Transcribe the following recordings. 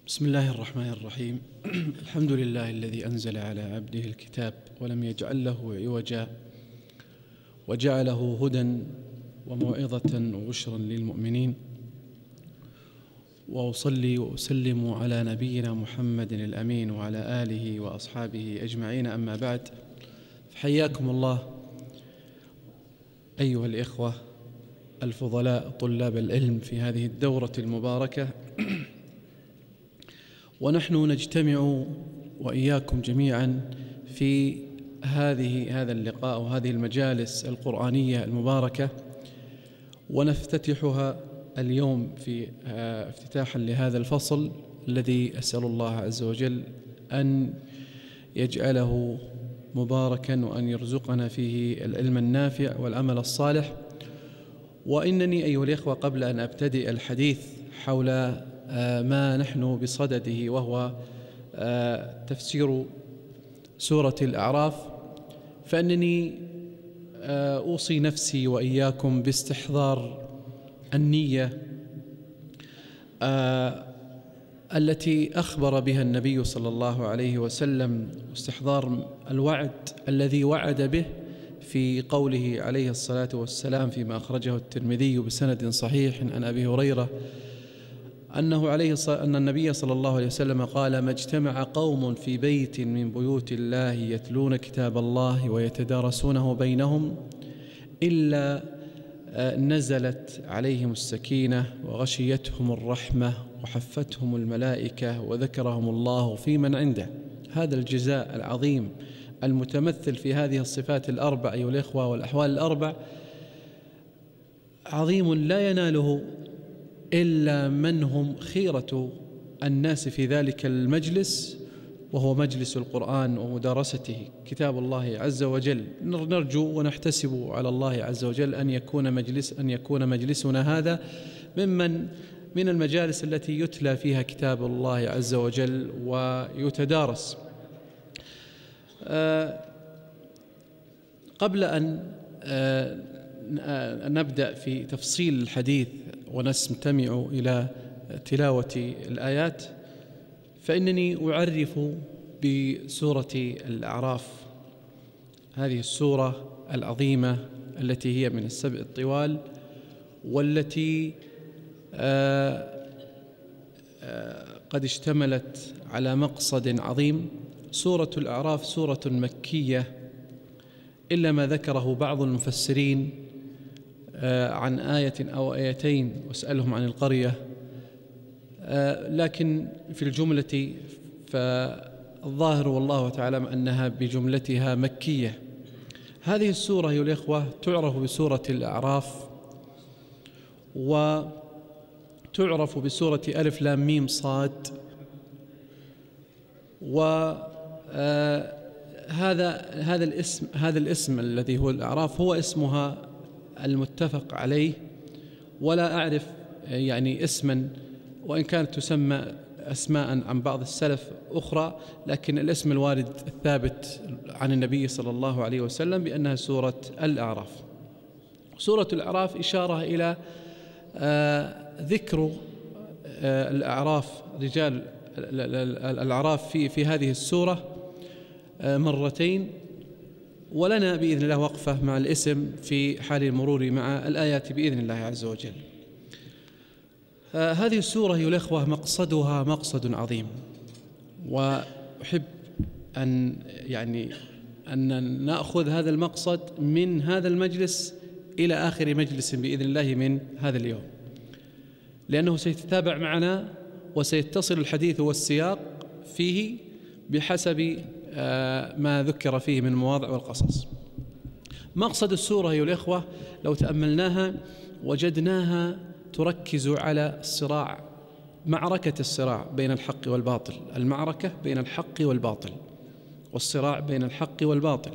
بسم الله الرحمن الرحيم. الحمد لله الذي أنزل على عبده الكتاب ولم يجعل له عوجا وجعله هدى وموعظة وبشرا للمؤمنين، وأصلي وأسلم على نبينا محمد الأمين وعلى آله وأصحابه أجمعين، أما بعد، فحياكم الله أيها الإخوة الفضلاء طلاب العلم في هذه الدورة المباركة. ونحن نجتمع وإياكم جميعا في هذا اللقاء وهذه المجالس القرآنية المباركة، ونفتتحها اليوم في افتتاحا لهذا الفصل الذي أسأل الله عز وجل أن يجعله مباركا وأن يرزقنا فيه العلم النافع والعمل الصالح. وإنني أيها الإخوة قبل أن أبتدئ الحديث حول ما نحن بصدده وهو تفسير سورة الأعراف، فإنني أوصي نفسي وإياكم باستحضار النية التي أخبر بها النبي صلى الله عليه وسلم، واستحضار الوعد الذي وعد به في قوله عليه الصلاة والسلام فيما أخرجه الترمذي بسند صحيح عن أبي هريرة أن النبي صلى الله عليه وسلم قال: ما اجتمع قوم في بيت من بيوت الله يتلون كتاب الله ويتدارسونه بينهم إلا نزلت عليهم السكينة وغشيتهم الرحمة وحفتهم الملائكة وذكرهم الله في من عنده. هذا الجزاء العظيم المتمثل في هذه الصفات الأربع أيها الإخوة والأحوال الأربع عظيم لا يناله إلا من هم خيرة الناس في ذلك المجلس، وهو مجلس القرآن ومدارسته كتاب الله عز وجل. نرجو ونحتسب على الله عز وجل أن يكون مجلسنا هذا من المجالس التي يتلى فيها كتاب الله عز وجل ويتدارس. قبل أن نبدأ في تفصيل الحديث ونستمع إلى تلاوة الآيات، فإنني أعرف بسورة الأعراف، هذه السورة العظيمة التي هي من السبع الطوال، والتي قد اشتملت على مقصد عظيم. سورة الأعراف سورة مكية إلا ما ذكره بعض المفسرين عن آية أو آيتين واسألهم عن القرية، لكن في الجملة فالظاهر والله تعالى أنها بجملتها مكية. هذه السورة أيها الإخوة تعرف بسورة الأعراف، وتعرف بسورة ألف لام ميم صاد، هذا الاسم الذي هو الأعراف هو اسمها المتفق عليه، ولا أعرف يعني اسما، وإن كانت تسمى أسماء عن بعض السلف أخرى، لكن الاسم الوارد الثابت عن النبي صلى الله عليه وسلم بأنها سورة الأعراف. سورة الأعراف إشارة إلى ذكر الأعراف، رجال الأعراف في هذه السورة مرتين، ولنا بإذن الله وقفة مع الاسم في حال المرور مع الآيات بإذن الله عز وجل. هذه السورة يا الأخوة مقصدها مقصد عظيم، وأحب أن نأخذ هذا المقصد من هذا المجلس إلى آخر مجلس بإذن الله من هذا اليوم، لأنه سيتتابع معنا وسيتصل الحديث والسياق فيه بحسب ما ذكر فيه من المواضع والقصص. مقصد السورة أيها الإخوة لو تأملناها وجدناها تركز على الصراع، معركة الصراع بين الحق والباطل، المعركة بين الحق والباطل والصراع بين الحق والباطل.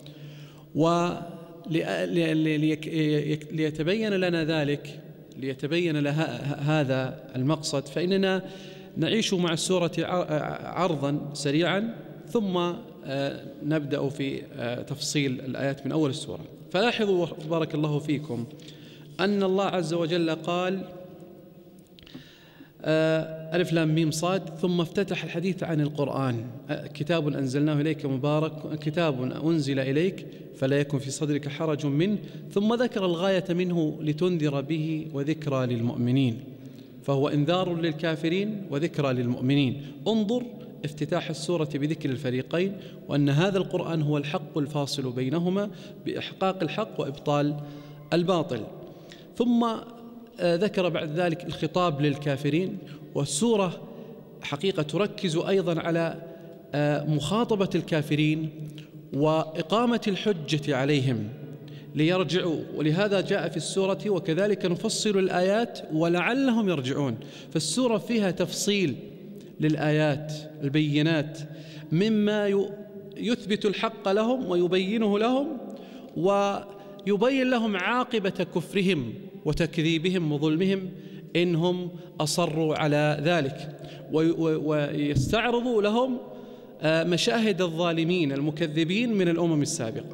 وليتبين لنا ذلك، ليتبين هذا المقصد، فإننا نعيش مع السورة عرضا سريعا ثم نبدأ في تفصيل الآيات من أول السورة. فلاحظوا بارك الله فيكم أن الله عز وجل قال: ألف لام ميم صاد. ثم افتتح الحديث عن القرآن: كتاب أنزلناه إليك مبارك، كتاب أنزل إليك فلا يكن في صدرك حرج منه. ثم ذكر الغاية منه: لتنذر به وذكرى للمؤمنين، فهو إنذار للكافرين وذكرى للمؤمنين. انظر افتتاح السورة بذكر الفريقين، وأن هذا القرآن هو الحق الفاصل بينهما بإحقاق الحق وإبطال الباطل. ثم ذكر بعد ذلك الخطاب للكافرين، والسورة حقيقة تركز أيضا على مخاطبة الكافرين وإقامة الحجة عليهم ليرجعوا، ولهذا جاء في السورة: وكذلك نفصل الآيات ولعلهم يرجعون. فالسورة فيها تفصيل للآيات البينات مما يثبت الحق لهم ويبينه لهم، ويبين لهم عاقبة كفرهم وتكذيبهم وظلمهم إنهم أصروا على ذلك، ويستعرضوا لهم مشاهد الظالمين المكذبين من الأمم السابقة.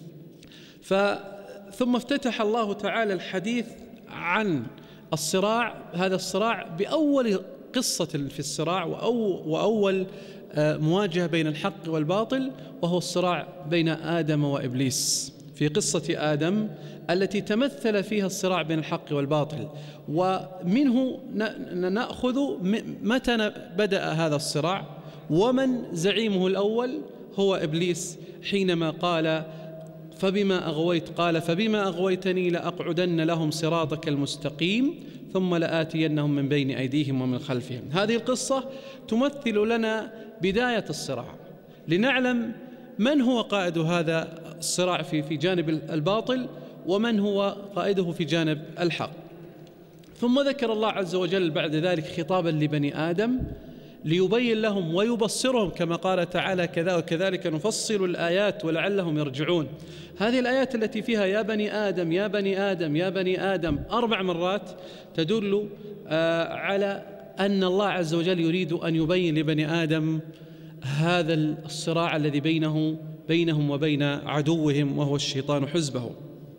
ثم افتتح الله تعالى الحديث عن الصراع، هذا الصراع بأول قصة في الصراع وأول مواجهة بين الحق والباطل، وهو الصراع بين آدم وإبليس، في قصة آدم التي تمثل فيها الصراع بين الحق والباطل. ومنه نأخذ متى بدأ هذا الصراع، ومن زعيمه الأول هو إبليس، حينما قال: فبما أغويت، قال: فبما أغويتني لأقعدن لهم صراطك المستقيم ثم لآتينهم من بين أيديهم ومن خلفهم. هذه القصة تمثل لنا بداية الصراع، لنعلم من هو قائد هذا الصراع في جانب الباطل، ومن هو قائده في جانب الحق. ثم ذكر الله عز وجل بعد ذلك خطابا لبني آدم ليبين لهم ويبصرهم، كما قال تعالى: كذا وكذلك نفصل الآيات ولعلهم يرجعون. هذه الآيات التي فيها يا بني آدم يا بني آدم يا بني آدم 4 مرات تدل على أن الله عز وجل يريد أن يبين لبني آدم هذا الصراع الذي بينهم وبين عدوهم وهو الشيطان حزبه.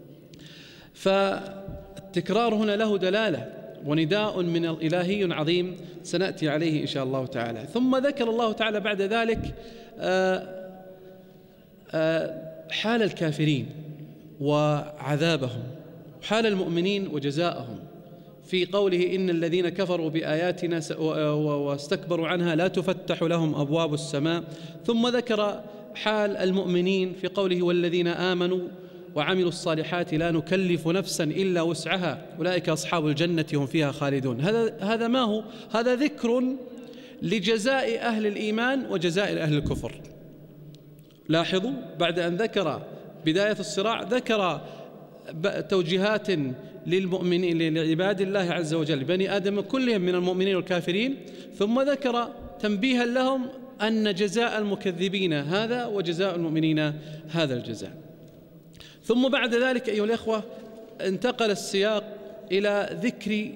فالتكرار هنا له دلالة ونداء من الإلهي عظيم سنأتي عليه إن شاء الله تعالى. ثم ذكر الله تعالى بعد ذلك حال الكافرين وعذابهم، حال المؤمنين وجزاءهم، في قوله: إن الذين كفروا بآياتنا واستكبروا عنها لا تفتح لهم أبواب السماء. ثم ذكر حال المؤمنين في قوله: والذين آمنوا وعملوا الصالحات لا نكلف نفسا إلا وسعها أولئك أصحاب الجنة هم فيها خالدون. هذا ما هو؟ هذا ذكر لجزاء أهل الإيمان وجزاء أهل الكفر. لاحظوا، بعد أن ذكر بداية الصراع ذكر توجيهات للمؤمنين لعباد الله عز وجل بني آدم كلهم من المؤمنين والكافرين، ثم ذكر تنبيها لهم أن جزاء المكذبين هذا وجزاء المؤمنين هذا الجزاء. ثم بعد ذلك أيها الأخوة انتقل السياق إلى ذكر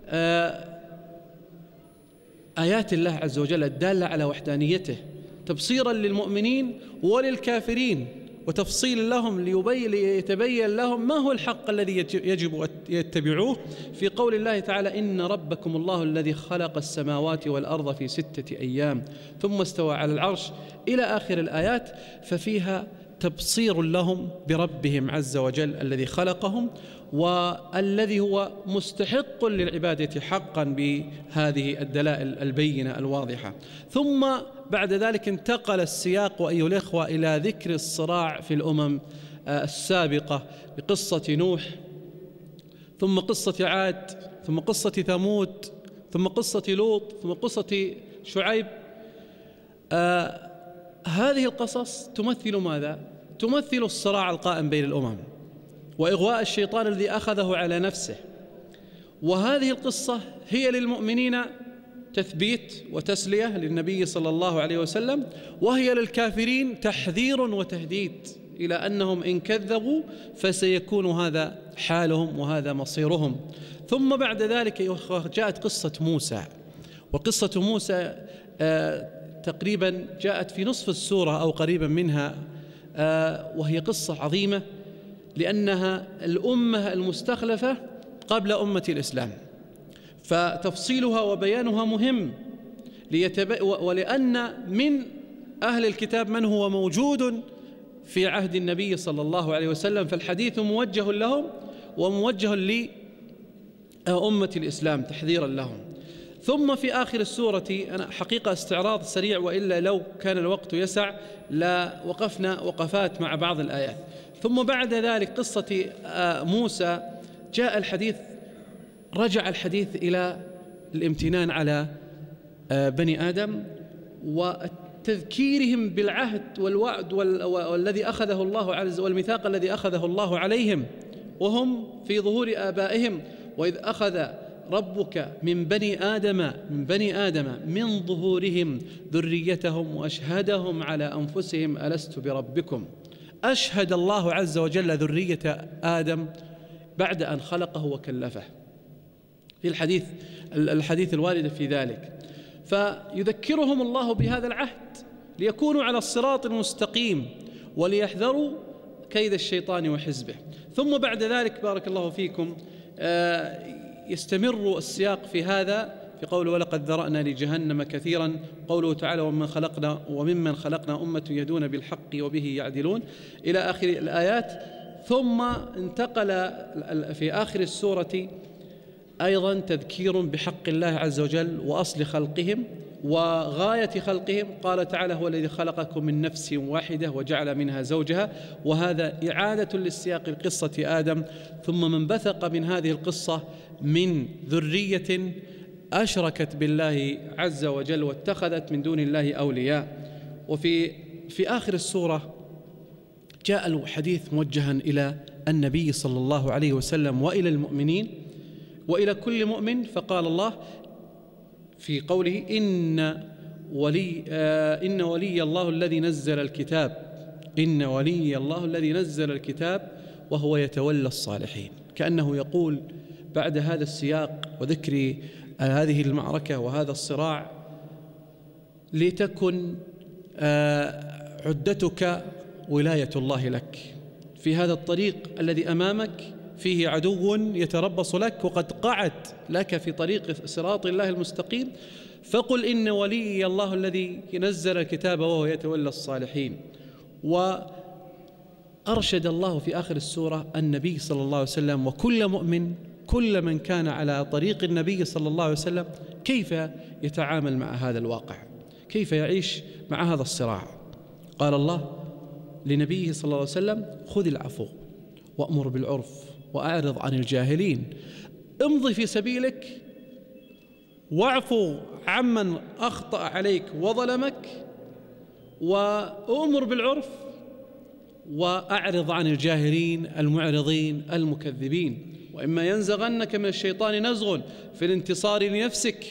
آيات الله عز وجل الدالة على وحدانيته، تبصيرا للمؤمنين وللكافرين، وتفصيل لهم ليتبين لهم ما هو الحق الذي يجب أن يتبعوه، في قول الله تعالى: إن ربكم الله الذي خلق السماوات والأرض في 6 أيام ثم استوى على العرش إلى آخر الآيات. ففيها تبصير لهم بربهم عز وجل الذي خلقهم والذي هو مستحق للعبادة حقا بهذه الدلائل البينة الواضحة. ثم بعد ذلك انتقل السياق أيها الإخوة إلى ذكر الصراع في الأمم السابقة بقصة نوح، ثم قصة عاد، ثم قصة ثمود، ثم قصة لوط، ثم قصة شعيب. هذه القصص تمثل ماذا؟ تمثل الصراع القائم بين الأمم وإغواء الشيطان الذي أخذه على نفسه. وهذه القصة هي للمؤمنين تثبيت وتسلية للنبي صلى الله عليه وسلم، وهي للكافرين تحذير وتهديد إلى أنهم إن كذبوا فسيكون هذا حالهم وهذا مصيرهم. ثم بعد ذلك جاءت قصة موسى، وقصة موسى تقريبا جاءت في نصف السورة أو قريبا منها، وهي قصة عظيمة لأنها الأمة المستخلفة قبل أمة الإسلام. فتفصيلها وبيانها مهم، ولأن من أهل الكتاب من هو موجود في عهد النبي صلى الله عليه وسلم، فالحديث موجه لهم وموجه لأمة الإسلام تحذيرا لهم. ثم في آخر السورة، أنا حقيقة استعراض سريع، وإلا لو كان الوقت يسع لا وقفنا وقفات مع بعض الآيات. ثم بعد ذلك قصة موسى جاء الحديث، رجع الحديث إلى الامتنان على بني آدم وتذكيرهم بالعهد والوعد والذي أخذه الله عز والميثاق الذي أخذه الله عليهم وهم في ظهور آبائهم. وإذ أخذ ربك من بني آدم من ظهورهم ذريتهم وأشهدهم على أنفسهم ألست بربكم. أشهد الله عز وجل ذرية آدم بعد أن خلقه وكلفه في الحديث الوارد في ذلك، فيذكرهم الله بهذا العهد ليكونوا على الصراط المستقيم وليحذروا كيد الشيطان وحزبه. ثم بعد ذلك بارك الله فيكم يستمر السياق في هذا في قوله ولقد ذرأنا لجهنم كثيرا، قوله تعالى وممن خلقنا أمة يهدون بالحق وبه يعدلون إلى آخر الآيات. ثم انتقل في آخر السورة أيضا تذكير بحق الله عز وجل وأصل خلقهم وغاية خلقهم. قال تعالى هو الذي خلقكم من نفس واحدة وجعل منها زوجها، وهذا إعادة للسياق لقصة آدم. ثم من بثق من هذه القصة من ذرية أشركت بالله عز وجل واتخذت من دون الله أولياء. وفي آخر السورة جاء الحديث موجها إلى النبي صلى الله عليه وسلم وإلى المؤمنين وإلى كل مؤمن، فقال الله في قوله إن ولي الله الذي نزل الكتاب وهو يتولى الصالحين. كأنه يقول بعد هذا السياق وذكر هذه المعركة وهذا الصراع لتكن عدتك ولاية الله لك في هذا الطريق الذي أمامك فيه عدو يتربص لك وقد قعد لك في طريق صراط الله المستقيم، فقل إن ولي الله الذي نزل الكتاب وهو يتولى الصالحين. وأرشد الله في آخر السورة النبي صلى الله عليه وسلم وكل مؤمن، كل من كان على طريق النبي صلى الله عليه وسلم، كيف يتعامل مع هذا الواقع، كيف يعيش مع هذا الصراع. قال الله لنبيه صلى الله عليه وسلم خذ العفو وأمر بالعرف وأعرض عن الجاهلين، امضي في سبيلك واعفو عمن أخطأ عليك وظلمك، وأمر بالعرف وأعرض عن الجاهلين المعرضين المكذبين. وإما ينزغنك من الشيطان نزغ في الانتصار لنفسك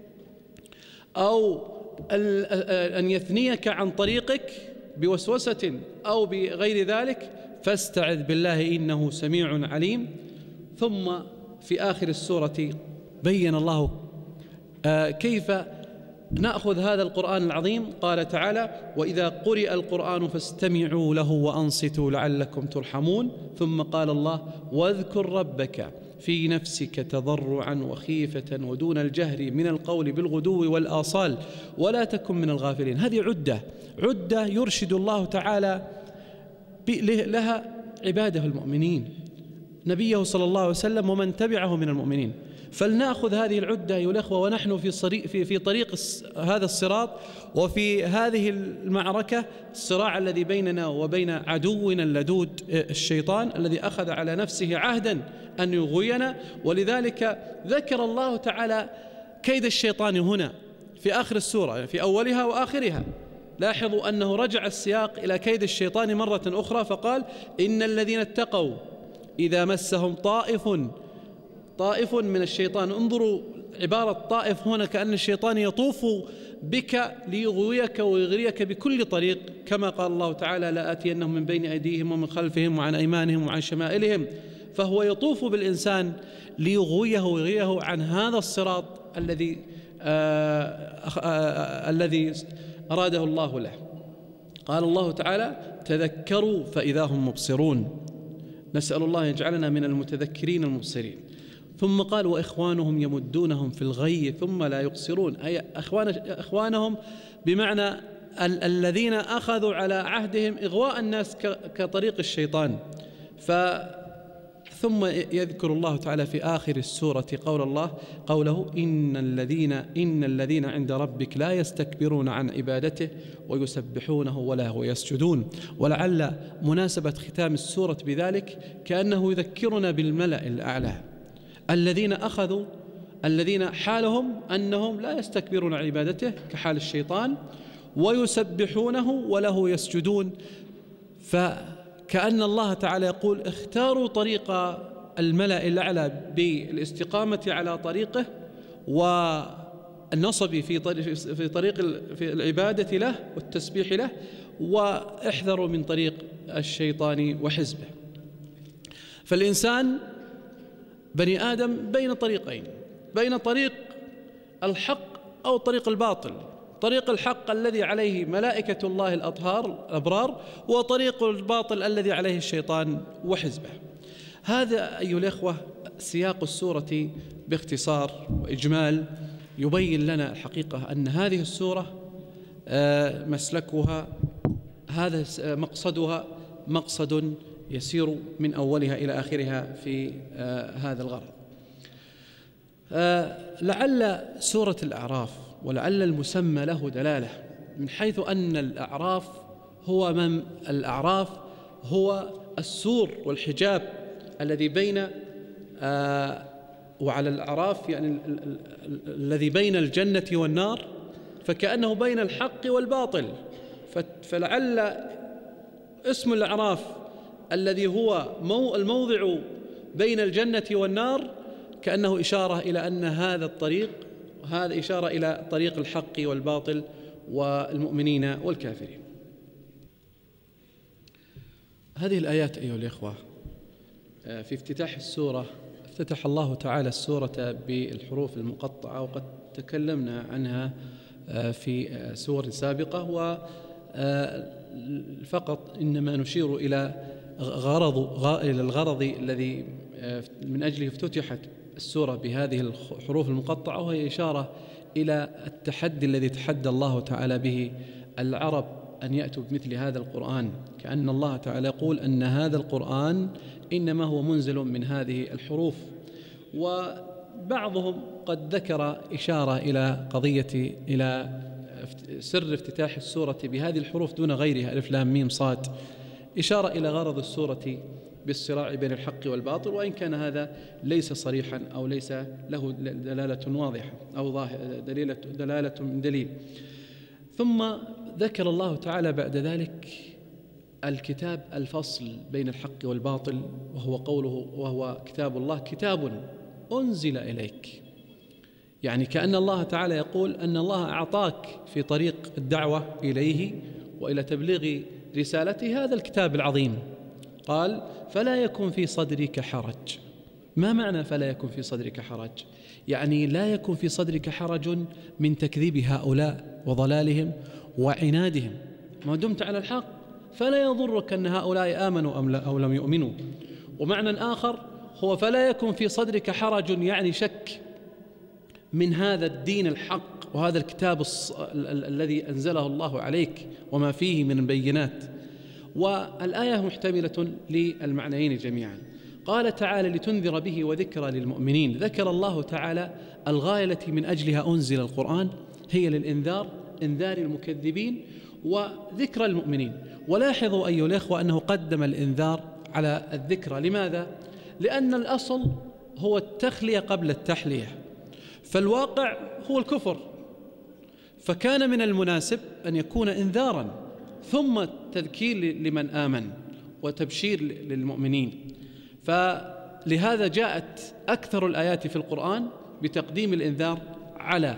أو أن يثنيك عن طريقك بوسوسة أو بغير ذلك فاستعذ بالله إنه سميع عليم. ثم في آخر السورة بين الله كيف نأخذ هذا القرآن العظيم. قال تعالى وإذا قرئ القرآن فاستمعوا له وأنصتوا لعلكم ترحمون. ثم قال الله واذكر ربك في نفسك تضرعا وخيفة ودون الجهر من القول بالغدو والآصال ولا تكن من الغافلين. هذه عدة يرشد الله تعالى لها عباده المؤمنين، نبيه صلى الله عليه وسلم ومن تبعه من المؤمنين. فلنأخذ هذه العدة أيها الأخوة ونحن في طريق هذا الصراط وفي هذه المعركة، الصراع الذي بيننا وبين عدونا اللدود الشيطان الذي أخذ على نفسه عهدا أن يغوينا. ولذلك ذكر الله تعالى كيد الشيطان هنا في آخر السورة، في أولها وآخرها. لاحظوا أنه رجع السياق إلى كيد الشيطان مرة أخرى فقال إن الذين اتقوا إذا مسهم طائف من الشيطان. انظروا عبارة طائف هنا كأن الشيطان يطوف بك ليغويك ويغريك بكل طريق، كما قال الله تعالى لا آتينهم من بين أيديهم ومن خلفهم وعن أيمانهم وعن شمائلهم. فهو يطوف بالإنسان ليغويه ويغريه عن هذا الصراط الذي أراده الله له. قال الله تعالى تذكروا فإذا هم مبصرون. نسأل الله يجعلنا من المتذكرين المبصرين. ثم قال وإخوانهم يمدونهم في الغي ثم لا يقصرون، أي إخوانهم بمعنى الذين أخذوا على عهدهم إغواء الناس كطريق الشيطان. ثم يذكر الله تعالى في آخر السورة قوله إن الذين عند ربك لا يستكبرون عن عبادته ويسبحونه وله يسجدون. ولعل مناسبة ختام السورة بذلك كأنه يذكرنا بالملأ الأعلى الذين حالهم أنهم لا يستكبرون عن عبادته كحال الشيطان ويسبحونه وله يسجدون. فكأن الله تعالى يقول اختاروا طريق الملأ الأعلى بالاستقامة على طريقه والنصب في طريق في العبادة له والتسبيح له، واحذروا من طريق الشيطان وحزبه. فالإنسان بني آدم بين طريقين، بين طريق الحق أو طريق الباطل. طريق الحق الذي عليه ملائكة الله الأطهار الأبرار، وطريق الباطل الذي عليه الشيطان وحزبه. هذا أيها الأخوة سياق السورة باختصار وإجمال يبين لنا الحقيقة أن هذه السورة مسلكها هذا مقصدها مقصد يسير من أولها إلى آخرها في هذا الغرض. لعل سورة الأعراف ولعل المسمى له دلالة، من حيث أن الأعراف هو السور والحجاب الذي بين وعلى الأعراف يعني الذي بين الجنة والنار، فكأنه بين الحق والباطل. فلعل اسم الأعراف الذي هو الموضع بين الجنة والنار كأنه إشارة إلى أن هذا الطريق، هذا إشارة إلى طريق الحق والباطل والمؤمنين والكافرين. هذه الآيات أيها الإخوة في افتتاح السورة افتتح الله تعالى السورة بالحروف المقطعة، وقد تكلمنا عنها في سور سابقة، وفقط إنما نشير إلى الغرض الذي من أجله افتتحت السورة بهذه الحروف المقطعة، وهي إشارة إلى التحدي الذي تحدى الله تعالى به العرب أن يأتوا بمثل هذا القرآن. كأن الله تعالى يقول أن هذا القرآن إنما هو منزل من هذه الحروف. وبعضهم قد ذكر إشارة إلى سر افتتاح السورة بهذه الحروف دون غيرها، ألف لام ميم صاد، إشارة إلى غرض السورة بالصراع بين الحق والباطل، وإن كان هذا ليس صريحا أو ليس له دلالة واضحة أو دلالة من دليل. ثم ذكر الله تعالى بعد ذلك الكتاب، الفصل بين الحق والباطل، وهو كتاب الله، كتاب أنزل إليك. يعني كأن الله تعالى يقول أن الله أعطاك في طريق الدعوة إليه وإلى تبليغ رسالته هذا الكتاب العظيم. قال فلا يكن في صدرك حرج. ما معنى فلا يكن في صدرك حرج؟ يعني لا يكن في صدرك حرج من تكذيب هؤلاء وضلالهم وعنادهم، ما دمت على الحق فلا يضرك أن هؤلاء آمنوا أو لم يؤمنوا. ومعنى آخر هو فلا يكن في صدرك حرج، يعني شك من هذا الدين الحق وهذا الكتاب الذي أنزله الله عليك وما فيه من البينات. والآية محتملة للمعنيين جميعا. قال تعالى لتنذر به وذكرى للمؤمنين. ذكر الله تعالى الغاية التي من أجلها أنزل القرآن هي للإنذار، إنذار المكذبين وذكرى المؤمنين. ولاحظوا أيها الأخوة أنه قدم الإنذار على الذكرى. لماذا؟ لأن الأصل هو التخلية قبل التحلية، فالواقع هو الكفر، فكان من المناسب أن يكون إنذارا ثم تذكير لمن آمن وتبشير للمؤمنين. فلهذا جاءت أكثر الآيات في القرآن بتقديم الإنذار على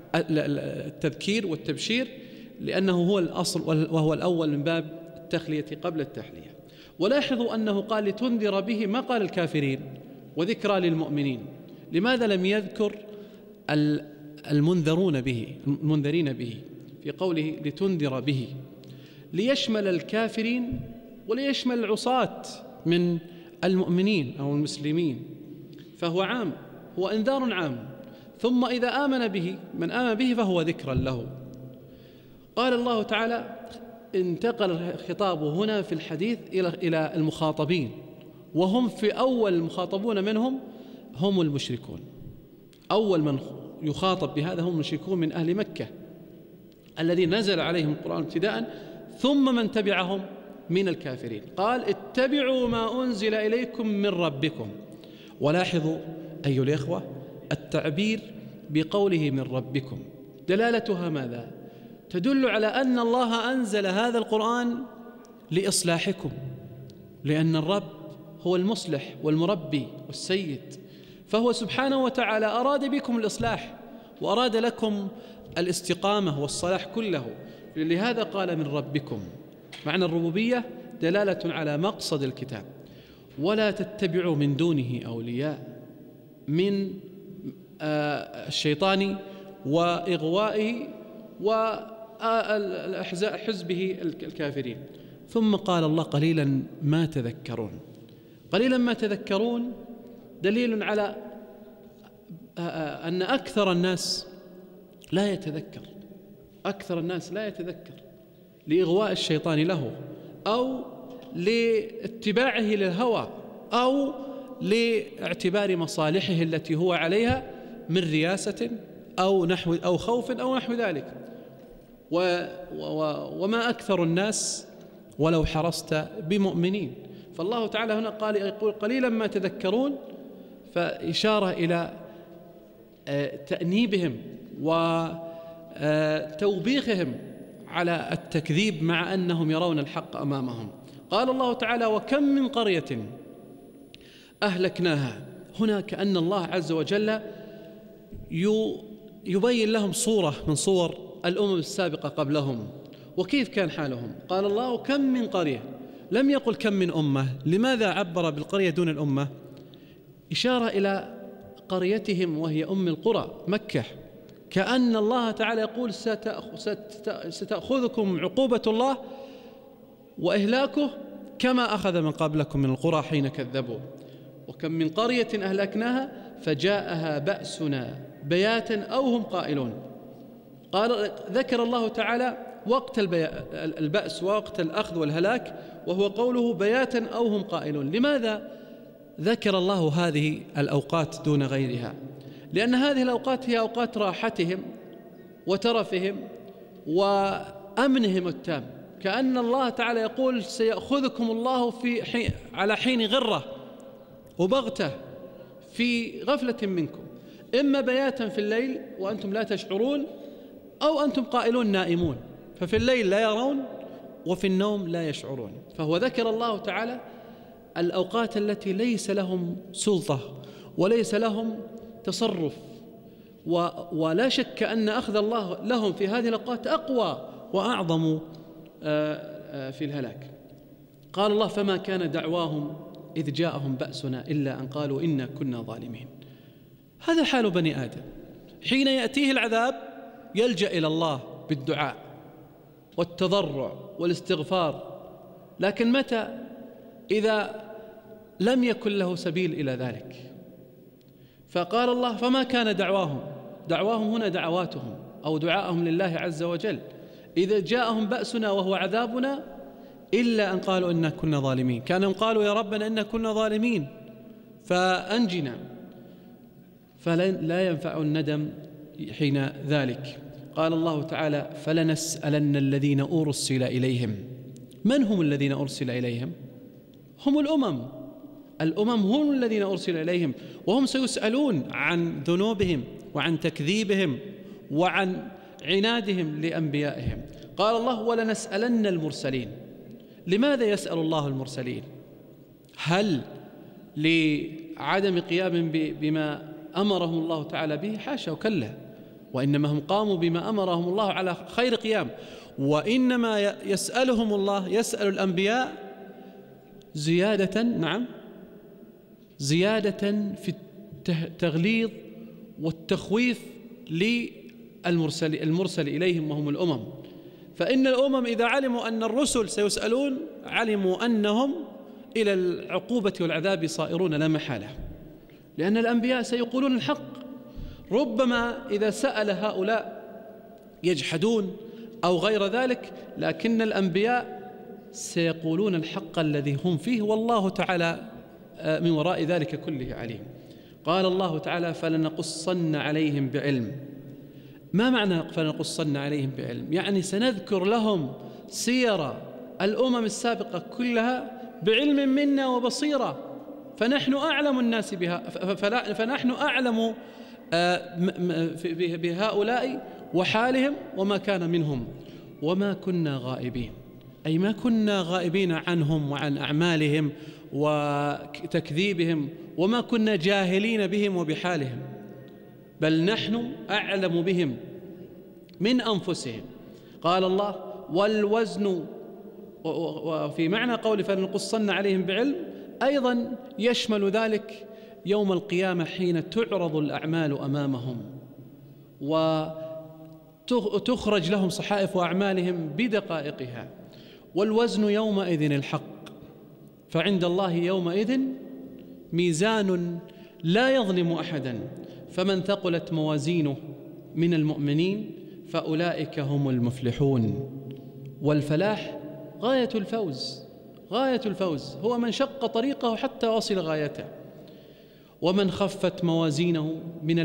التذكير والتبشير، لأنه هو الأصل وهو الأول من باب التخلية قبل التحلية. ولاحظوا أنه قال لتنذر به، ما قال الكافرين، وذكرى للمؤمنين. لماذا لم يذكر المنذرين به في قوله لتنذر به؟ ليشمل الكافرين وليشمل العصاة من المؤمنين أو المسلمين، فهو عام. هو إنذار عام، ثم إذا آمن به من آمن به فهو ذكرى له. قال الله تعالى انتقل الخطاب هنا في الحديث إلى المخاطبين، وهم في أول المخاطبون منهم هم المشركون. أول من يخاطب بهذا هم المشركون من أهل مكة الذين نزل عليهم القرآن ابتداء، ثم من تبعهم من الكافرين. قال اتبعوا ما أنزل إليكم من ربكم. ولاحظوا أيها الإخوة التعبير بقوله من ربكم دلالتها ماذا؟ تدل على أن الله أنزل هذا القرآن لإصلاحكم، لأن الرب هو المصلح والمربي والسيد، فهو سبحانه وتعالى أراد بكم الإصلاح وأراد لكم الاستقامة والصلاح كله، لهذا قال من ربكم. معنى الربوبية دلالة على مقصد الكتاب. ولا تتبعوا من دونه أولياء من الشيطان وإغوائه وحزبه الكافرين. ثم قال الله قليلا ما تذكرون. قليلا ما تذكرون دليل على أن أكثر الناس لا يتذكر، أكثر الناس لا يتذكر لإغواء الشيطان له، أو لاتباعه للهوى، أو لاعتبار مصالحه التي هو عليها من رياسة أو خوف أو نحو ذلك. وما أكثر الناس ولو حرصت بمؤمنين. فالله تعالى هنا قال يقول قليلا ما تذكرون، فإشارة إلى تأنيبهم وتوبيخهم على التكذيب مع أنهم يرون الحق أمامهم. قال الله تعالى وكم من قرية أهلكناها. هنا كأن الله عز وجل يبين لهم صورة من صور الأمم السابقة قبلهم وكيف كان حالهم. قال الله كم من قرية، لم يقل كم من أمة. لماذا عبر بالقرية دون الأمة؟ إشارة إلى قريتهم وهي أم القرى مكة، كأن الله تعالى يقول ستأخذكم عقوبة الله وإهلاكه كما أخذ من قبلكم من القرى حين كذبوا. وكم من قرية أهلكناها فجاءها بأسنا بياتا أو هم قائلون. قال ذكر الله تعالى وقت البأس ووقت الأخذ والهلاك، وهو قوله بياتا أو هم قائلون. لماذا ذكر الله هذه الأوقات دون غيرها؟ لأن هذه الأوقات هي أوقات راحتهم وترفهم وأمنهم التام، كأن الله تعالى يقول سيأخذكم الله على حين غرة وبغتة في غفلة منكم، إما بياتا في الليل وأنتم لا تشعرون، أو أنتم قائلون نائمون، ففي الليل لا يرون وفي النوم لا يشعرون. فهو ذكر الله تعالى الأوقات التي ليس لهم سلطة وليس لهم تصرف، ولا شك أن أخذ الله لهم في هذه الأوقات أقوى وأعظم في الهلاك. قال الله فما كان دعواهم إذ جاءهم بأسنا إلا أن قالوا إنا كنا ظالمين. هذا حال بني آدم، حين يأتيه العذاب يلجأ إلى الله بالدعاء والتضرع والاستغفار، لكن متى إذا لم يكن له سبيل إلى ذلك؟ فقال الله فما كان دعواهم هنا دعواتهم أو دعاءهم لله عز وجل إذا جاءهم بأسنا وهو عذابنا إلا أن قالوا إنا كنا ظالمين. كانوا قالوا يا ربنا إنا كنا ظالمين فأنجنا، فلا ينفع الندم حين ذلك. قال الله تعالى فلنسألن الذين أرسل إليهم. من هم الذين أرسل إليهم؟ هم الأمم هم الذين أرسل إليهم، وهم سيسألون عن ذنوبهم وعن تكذيبهم وعن عنادهم لأنبيائهم. قال الله ولنسألن المرسلين. لماذا يسأل الله المرسلين؟ هل لعدم قيام بما أمرهم الله تعالى به؟ حاشا وكلا، وإنما هم قاموا بما أمرهم الله على خير قيام، وإنما يسألهم الله، يسأل الأنبياء زيادة في التغليظ والتخويف للمرسل إليهم وهم الأمم. فإن الأمم إذا علموا أن الرسل سيسألون علموا أنهم إلى العقوبة والعذاب صائرون لا محالة. لأن الأنبياء سيقولون الحق. ربما إذا سأل هؤلاء يجحدون أو غير ذلك، لكن الأنبياء سيقولون الحق الذي هم فيه، والله تعالى من وراء ذلك كله عليم. قال الله تعالى: فلنقصن عليهم بعلم. ما معنى فلنقصن عليهم بعلم؟ يعني سنذكر لهم سير الأمم السابقة كلها بعلم منا وبصيرة، فنحن أعلم الناس بها، فنحن أعلم بهؤلاء وحالهم وما كان منهم، وما كنا غائبين، أي ما كنا غائبين عنهم وعن أعمالهم وتكذيبهم، وما كنا جاهلين بهم وبحالهم، بل نحن أعلم بهم من أنفسهم. قال الله: والوزن. وفي معنى قول فلنقصن عليهم بعلم أيضا يشمل ذلك يوم القيامة حين تعرض الأعمال أمامهم وتخرج لهم صحائف أعمالهم بدقائقها. والوزن يومئذ الحق، فعند الله يومئذ ميزان لا يظلم أحدا، فمن ثقلت موازينه من المؤمنين فأولئك هم المفلحون. والفلاح غاية الفوز، غاية الفوز هو من شق طريقه حتى وصل غايته. ومن خفت موازينه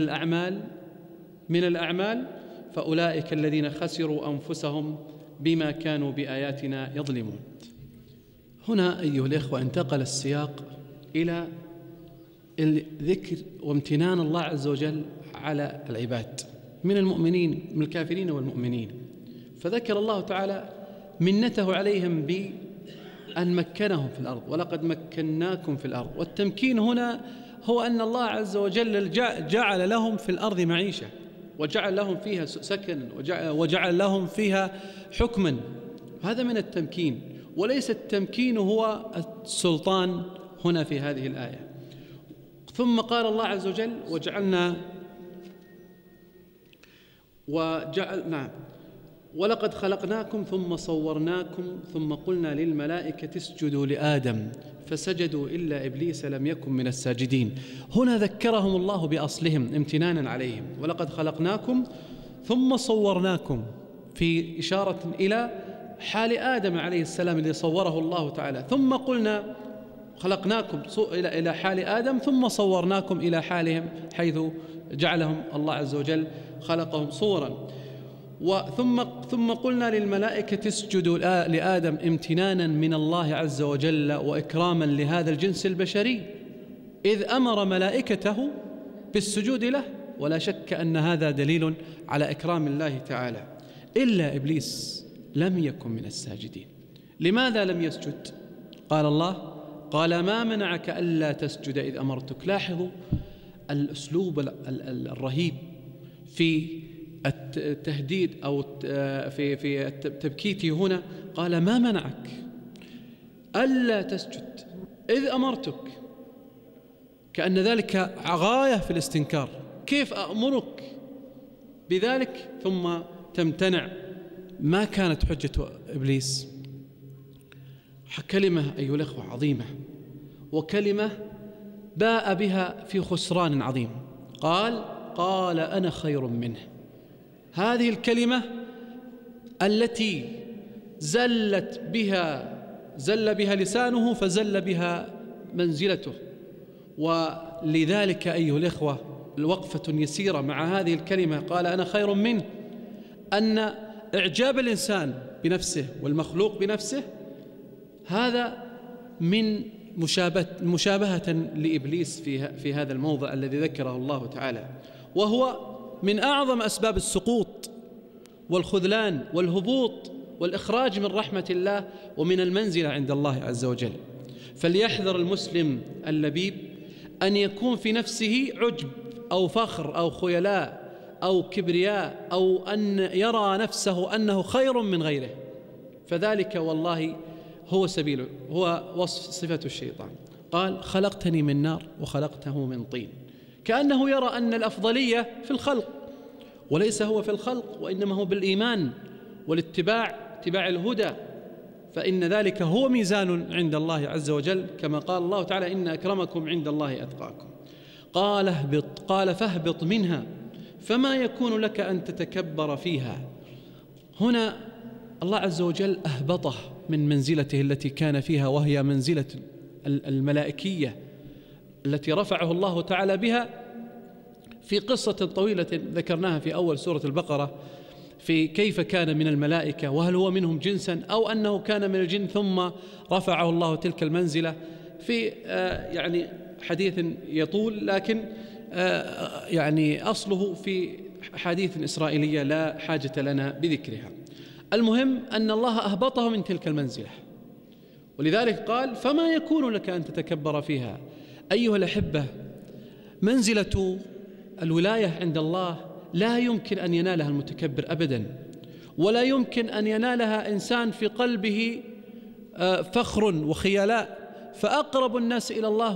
من الأعمال فأولئك الذين خسروا أنفسهم بما كانوا بآياتنا يظلمون. هنا أيها الإخوة انتقل السياق إلى الذكر وامتنان الله عز وجل على العباد من المؤمنين، من الكافرين والمؤمنين، فذكر الله تعالى منته عليهم بأن مكنهم في الأرض، ولقد مكناكم في الأرض. والتمكين هنا هو أن الله عز وجل جعل لهم في الأرض معيشة، وجعل لهم فيها سكنا، وجعل لهم فيها حكما. هذا من التمكين، وليس التمكين هو السلطان هنا في هذه الآية. ثم قال الله عز وجل: ولقد خلقناكم ثم صورناكم ثم قلنا للملائكة اسجدوا لآدم فسجدوا إلا إبليس لم يكن من الساجدين. هنا ذكرهم الله بأصلهم امتنانا عليهم. ولقد خلقناكم ثم صورناكم، في إشارة إلى حال آدم عليه السلام الذي صوره الله تعالى. ثم قلنا خلقناكم إلى حال آدم، ثم صورناكم إلى حالهم حيث جعلهم الله عز وجل خلقهم صورا. ثم قلنا للملائكة اسجدوا لآدم امتنانا من الله عز وجل وإكراما لهذا الجنس البشري، إذ أمر ملائكته بالسجود له. ولا شك أن هذا دليل على إكرام الله تعالى. إلا إبليس لم يكن من الساجدين. لماذا لم يسجد؟ قال الله: قال ما منعك ألا تسجد إذ أمرتك. لاحظوا الأسلوب الرهيب في التهديد أو في التبكيت هنا. قال ما منعك ألا تسجد إذ أمرتك، كأن ذلك غاية في الاستنكار. كيف أأمرك بذلك ثم تمتنع؟ ما كانت حجة إبليس. كلمة أيها الأخوة عظيمة، وكلمة باء بها في خسران عظيم. قال أنا خير منه. هذه الكلمة التي زل بها لسانه فزل بها منزلته. ولذلك أيها الإخوة الوقفة يسيرة مع هذه الكلمة قال أنا خير منه، أن إعجاب الإنسان بنفسه والمخلوق بنفسه هذا من مشابهة لإبليس في هذا الموضع الذي ذكره الله تعالى، وهو من أعظم أسباب السقوط والخذلان والهبوط والإخراج من رحمة الله ومن المنزلة عند الله عز وجل. فليحذر المسلم اللبيب أن يكون في نفسه عجب أو فخر أو خيلاء أو كبرياء أو أن يرى نفسه أنه خير من غيره، فذلك والله هو سبيله، هو وصف صفة الشيطان. قال خلقتني من نار وخلقته من طين، كأنه يرى أن الأفضلية في الخلق، وليس هو في الخلق، وإنما هو بالإيمان اتباع الهدى، فإن ذلك هو ميزان عند الله عز وجل، كما قال الله تعالى إن أكرمكم عند الله أتقاكم. قال فاهبط منها فما يكون لك أن تتكبر فيها. هنا الله عز وجل أهبطه من منزلته التي كان فيها، وهي منزلة الملائكية التي رفعه الله تعالى بها في قصة طويلة ذكرناها في أول سورة البقرة، في كيف كان من الملائكة، وهل هو منهم جنسا أو أنه كان من الجن ثم رفعه الله تلك المنزلة، في يعني حديث يطول، لكن يعني أصله في حديث إسرائيلية لا حاجة لنا بذكرها. المهم أن الله أهبطه من تلك المنزلة، ولذلك قال فما يكون لك أن تتكبر فيها. أيها الأحبة، منزلة الولاية عند الله لا يمكن أن ينالها المتكبر أبدا، ولا يمكن أن ينالها إنسان في قلبه فخر وخيلاء. فأقرب الناس إلى الله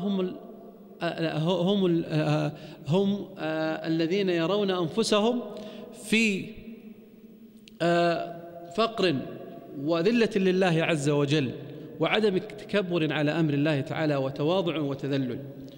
هم الذين يرون أنفسهم في فقر وذلة لله عز وجل، وعدم تكبر على أمر الله تعالى، وتواضع وتذلل.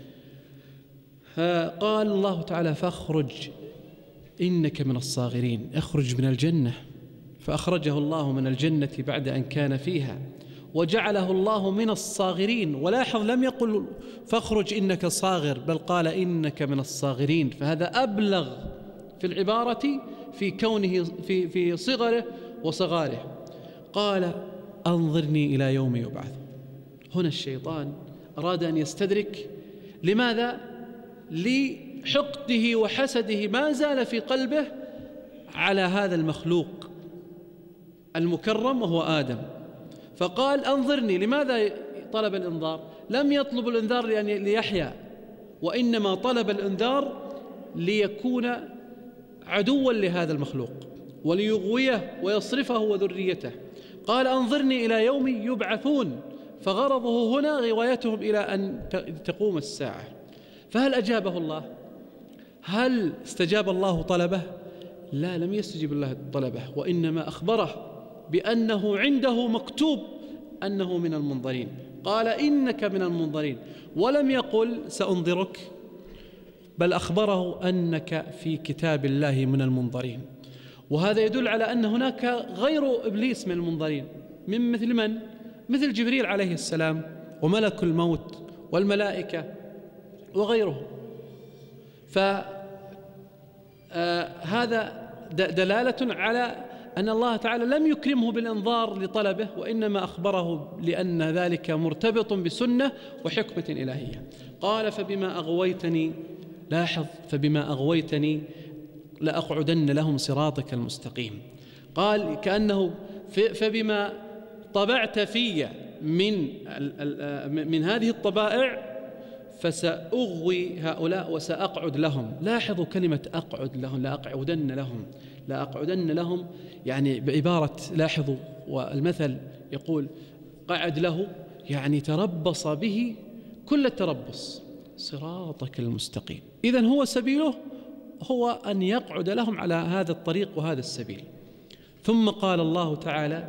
قال الله تعالى فاخرج إنك من الصاغرين، اخرج من الجنة. فأخرجه الله من الجنة بعد أن كان فيها، وجعله الله من الصاغرين. ولاحظ لم يقل فاخرج إنك صاغر، بل قال إنك من الصاغرين، فهذا أبلغ في العبارة في كونه في صغره وصغاره. قال أنظرني إلى يوم يبعث. هنا الشيطان أراد أن يستدرك. لماذا؟ لحقده وحسده ما زال في قلبه على هذا المخلوق المكرم وهو آدم. فقال أنظرني. لماذا طلب الإنذار؟ لم يطلب الإنذار ليحيا، وإنما طلب الإنذار ليكون عدوا لهذا المخلوق وليغويه ويصرفه وذريته. قال أنظرني إلى يوم يبعثون، فغرضه هنا غوايتهم إلى أن تقوم الساعة. فهل أجابه الله؟ هل استجاب الله طلبه؟ لا، لم يستجب الله طلبه، وإنما أخبره بأنه عنده مكتوب أنه من المنظرين. قال إنك من المنظرين، ولم يقل سأنظرك، بل أخبره أنك في كتاب الله من المنظرين. وهذا يدل على أن هناك غير إبليس من المنظرين، من مثل من؟ مثل جبريل عليه السلام وملك الموت والملائكة وغيره. فهذا دلالة على أن الله تعالى لم يكرمه بالإنذار لطلبه، وإنما أخبره لأن ذلك مرتبط بسنة وحكمة إلهية. قال فبما أغويتني، لاحظ فبما أغويتني لأقعدن لهم صراطك المستقيم. قال كأنه فبما طبعت في من هذه الطبائع فسأغوي هؤلاء وسأقعد لهم. لاحظوا كلمة أقعد لهم، لأقعدن لهم يعني بعبارة، لاحظوا، والمثل يقول قعد له يعني تربص به كل التربص صراطك المستقيم. إذن هو سبيله هو أن يقعد لهم على هذا الطريق وهذا السبيل. ثم قال الله تعالى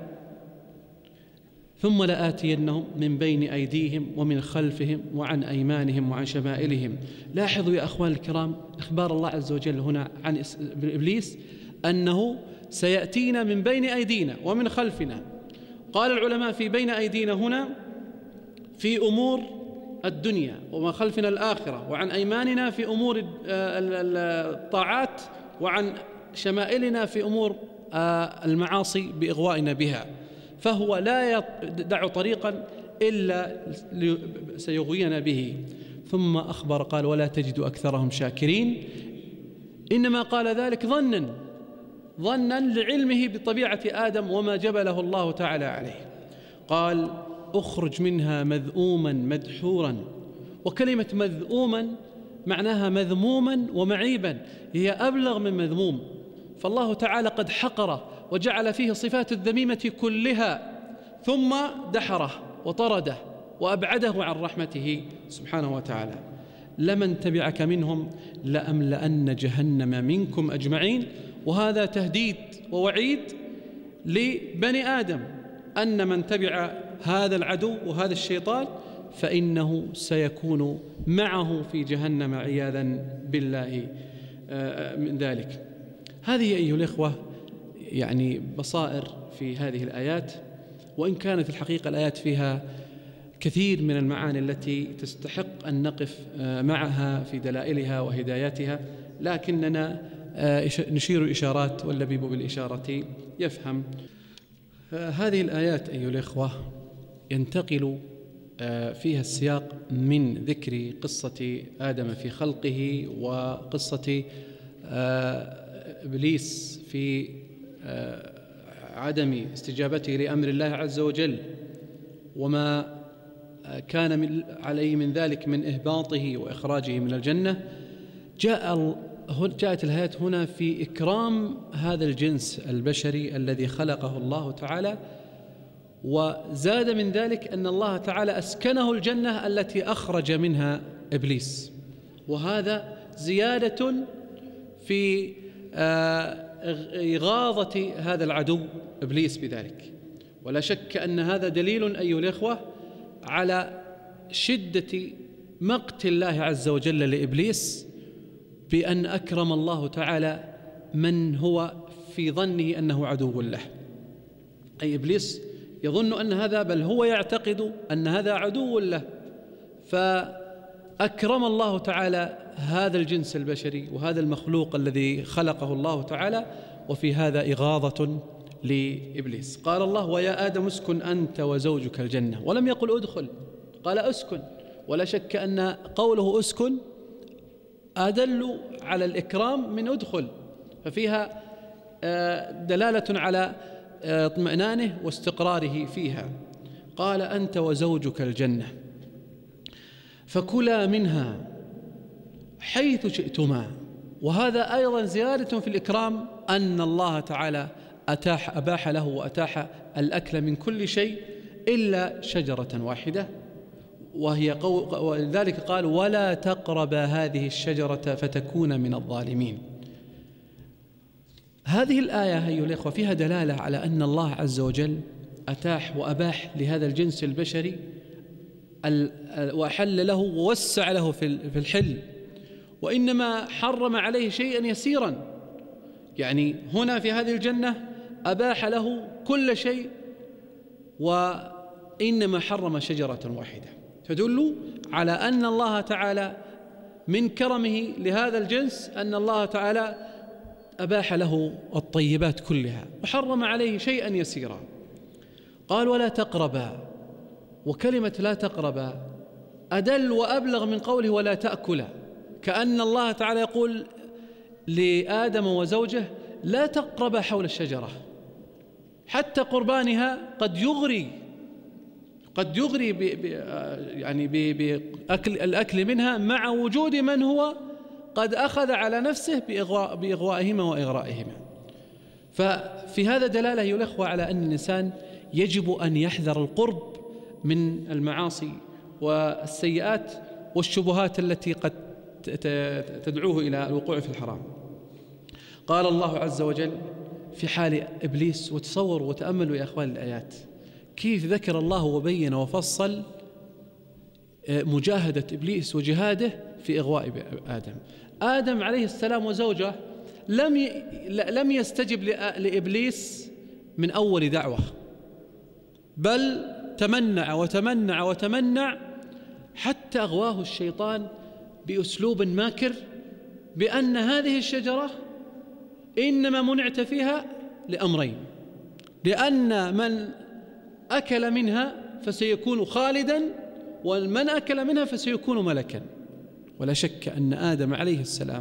ثم لآتينهم من بين أيديهم ومن خلفهم وعن أيمانهم وعن شمائلهم. لاحظوا يا أخوان الكرام إخبار الله عز وجل هنا عن إبليس أنه سيأتينا من بين أيدينا ومن خلفنا. قال العلماء في بين أيدينا هنا في أمور الدنيا، وما خلفنا الآخرة، وعن أيماننا في أمور الطاعات، وعن شمائلنا في أمور المعاصي بإغوائنا بها. فهو لا يدع طريقا إلا سيغوينا به. ثم أخبر قال ولا تجد أكثرهم شاكرين. إنما قال ذلك ظنا لعلمه بطبيعة آدم وما جبله الله تعالى عليه. قال أخرج منها مذءوما مدحورا. وكلمة مذءوما معناها مذموما ومعيبا، هي أبلغ من مذموم. فالله تعالى قد حقره وجعل فيه صفات الذميمة كلها، ثم دحره وطرده وأبعده عن رحمته سبحانه وتعالى. لمن تبعك منهم لأملأن جهنم منكم أجمعين. وهذا تهديد ووعيد لبني آدم أن من تبع هذا العدو وهذا الشيطان فإنه سيكون معه في جهنم عياذا بالله من ذلك. هذه أيها الإخوة يعني بصائر في هذه الآيات، وإن كانت الحقيقة الآيات فيها كثير من المعاني التي تستحق أن نقف معها في دلائلها وهداياتها، لكننا نشير إشارات واللبيب بالإشارة يفهم. هذه الآيات أيها الإخوة ينتقل فيها السياق من ذكر قصة آدم في خلقه وقصة إبليس في عدم استجابته لأمر الله عز وجل وما كان عليه من ذلك من إهباطه وإخراجه من الجنة. جاءت الآيات هنا في إكرام هذا الجنس البشري الذي خلقه الله تعالى، وزاد من ذلك أن الله تعالى أسكنه الجنة التي أخرج منها إبليس، وهذا زيادة في إغاظة هذا العدو إبليس بذلك. ولا شك أن هذا دليل أيها الإخوة على شدة مقت الله عز وجل لإبليس، بأن أكرم الله تعالى من هو في ظنه أنه عدو له. أي إبليس يظن أن هذا، بل هو يعتقد أن هذا عدو له، فأكرم الله تعالى هذا الجنس البشري وهذا المخلوق الذي خلقه الله تعالى، وفي هذا إغاظة لإبليس. قال الله: ويا آدم اسكن أنت وزوجك الجنة، ولم يقل ادخل، قال اسكن. ولا شك أن قوله اسكن أدل على الإكرام من ادخل، ففيها دلالة على اطمئنانه واستقراره فيها. قال: أنت وزوجك الجنة فكلا منها حيث شئتما. وهذا أيضا زيادة في الإكرام، أن الله تعالى أباح له وأتاح الأكل من كل شيء إلا شجرة واحدة، ولذلك قال: ولا تقربا هذه الشجرة فتكون من الظالمين. هذه الآية أيها الإخوة فيها دلالة على أن الله عز وجل أتاح وأباح لهذا الجنس البشري وأحل له ووسع له في الحل، وإنما حرم عليه شيئا يسيرا. يعني هنا في هذه الجنة أباح له كل شيء، وإنما حرم شجرة واحدة، تدل على أن الله تعالى من كرمه لهذا الجنس أن الله تعالى أباح له الطيبات كلها وحرم عليه شيئا يسيرا. قال: ولا تقربا، وكلمة لا تقربا أدل وأبلغ من قوله ولا تأكلا، كأن الله تعالى يقول لآدم وزوجه: لا تقربا حول الشجرة، حتى قربانها قد يغري يعني بالأكل منها، مع وجود من هو قد أخذ على نفسه بإغوائهما وإغرائهما. ففي هذا دلالة أيها الأخوة على أن الإنسان يجب أن يحذر القرب من المعاصي والسيئات والشبهات التي قد تدعوه إلى الوقوع في الحرام. قال الله عز وجل في حال إبليس، وتصوروا وتأملوا يا أخوان الآيات كيف ذكر الله وبين وفصل مجاهدة إبليس وجهاده في إغواء آدم عليه السلام وزوجه. لم يستجب لإبليس من أول دعوة، بل تمنع وتمنع وتمنع حتى أغواه الشيطان بأسلوب ماكر بأن هذه الشجرة إنما منعت فيها لأمرين: لأن من أكل منها فسيكون خالدا، ومن أكل منها فسيكون ملكا. ولا شك أن آدم عليه السلام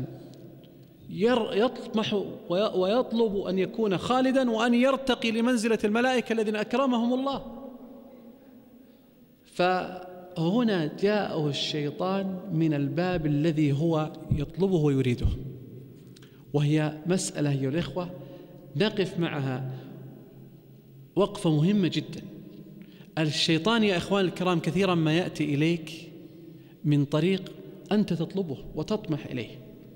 يطمح ويطلب أن يكون خالدا وأن يرتقي لمنزلة الملائكة الذين أكرمهم الله. فهنا جاءه الشيطان من الباب الذي هو يطلبه ويريده، وهي مسألة يا الإخوة نقف معها وقفة مهمة جدا. الشيطان يا إخوان الكرام كثيرا ما يأتي إليك من طريق أنت تطلبه وتطمح إليه،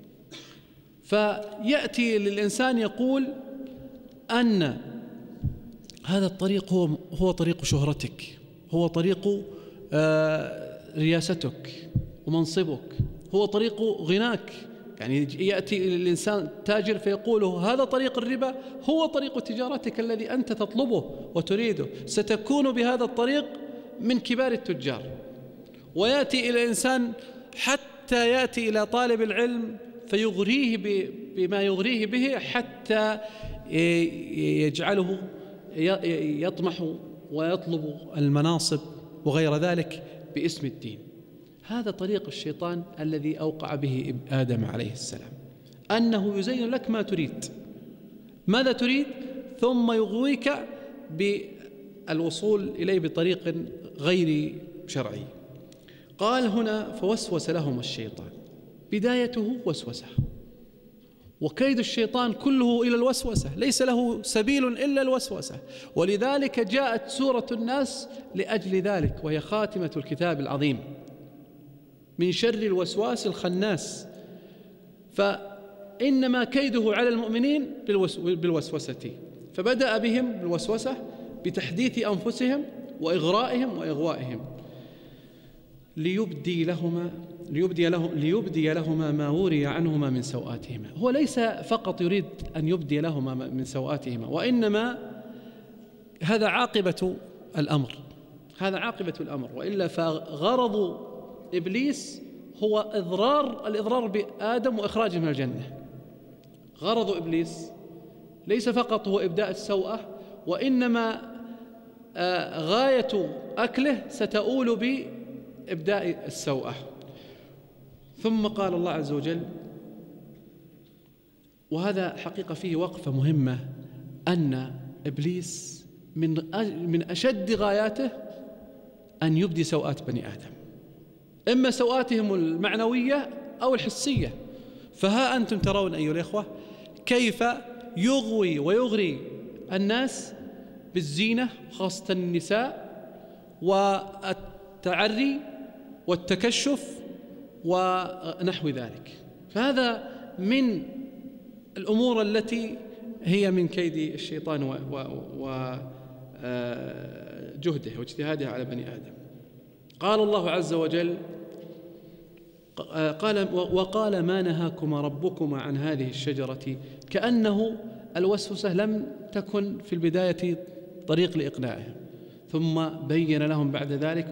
فيأتي للإنسان يقول أن هذا الطريق هو طريق شهرتك، هو طريق رياستك ومنصبك، هو طريق غناك. يعني يأتي الإنسان تاجر فيقول هذا طريق الربا هو طريق تجارتك الذي أنت تطلبه وتريده، ستكون بهذا الطريق من كبار التجار. ويأتي إلى الإنسان حتى يأتي إلى طالب العلم فيغريه بما يغريه به حتى يجعله يطمح ويطلب المناصب وغير ذلك باسم الدين. هذا طريق الشيطان الذي أوقع به آدم عليه السلام، أنه يزين لك ما تريد، ماذا تريد، ثم يغويك بالوصول إليه بطريق غير شرعي. قال هنا فوسوس لهم الشيطان، بدايته وسوسة، وكيد الشيطان كله إلى الوسوسة، ليس له سبيل إلا الوسوسة. ولذلك جاءت سورة الناس لأجل ذلك، وهي خاتمة الكتاب العظيم، من شر الوسواس الخناس. فإنما كيده على المؤمنين بالوسوسة، فبدأ بهم بالوسوسة بتحديث أنفسهم وإغرائهم وإغوائهم ليبدي لهما ما وري عنهما من سوآتهما. هو ليس فقط يريد أن يبدي لهما من سوآتهما، وإنما هذا عاقبة الأمر، وإلا فغرض إبليس هو الإضرار بآدم وإخراجه من الجنة. غرض إبليس ليس فقط هو إبداء السوءة، وإنما غاية أكله ستؤول بإبداء السوءة. ثم قال الله عز وجل، وهذا حقيقة فيه وقفة مهمة، أن إبليس من أشد غاياته أن يبدي سوءات بني آدم، إما سوءاتهم المعنوية أو الحسية. فها أنتم ترون أيها الإخوة كيف يغوي ويغري الناس بالزينة، خاصة النساء، والتعري والتكشف ونحو ذلك. فهذا من الأمور التي هي من كيد الشيطان وجهده واجتهاده على بني آدم. قال الله عز وجل، وقال ما نهاكما ربكما عن هذه الشجرة، كأنه الوسوسة لم تكن في البداية طريق لإقناعهم، ثم بين لهم بعد ذلك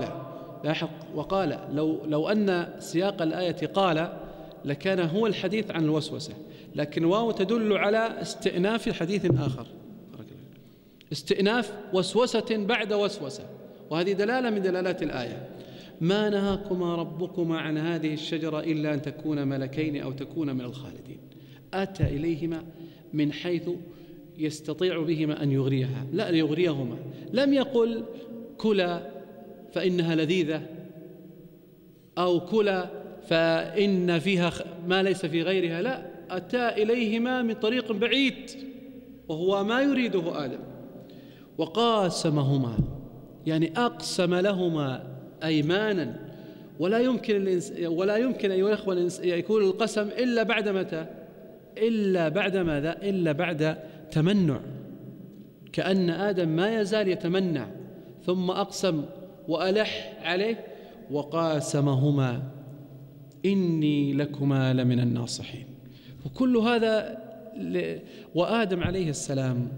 وقال لو أن سياق الآية قال لكان هو الحديث عن الوسوسة، لكن واو تدل على استئناف حديث آخر، استئناف وسوسة بعد وسوسة، وهذه دلالة من دلالات الآية. ما نهاكما ربكما عن هذه الشجرة إلا أن تكونا ملكين أو تكونا من الخالدين. أتى إليهما من حيث يستطيع بهما أن يغريها، لا ليغريهما، لم يقل كلا فإنها لذيذة، أو كلا فإن فيها ما ليس في غيرها، لا، أتى إليهما من طريق بعيد وهو ما يريده آدم. وقاسمهما، يعني أقسم لهما أيمانا، ولا يمكن أن يكون القسم إلا بعد متى؟ إلا بعد ماذا؟ إلا بعد تمنع، كأن آدم ما يزال يتمنع، ثم أقسم وألح عليه. وقاسمهما إني لكما لمن الناصحين. وكل هذا وآدم عليه السلام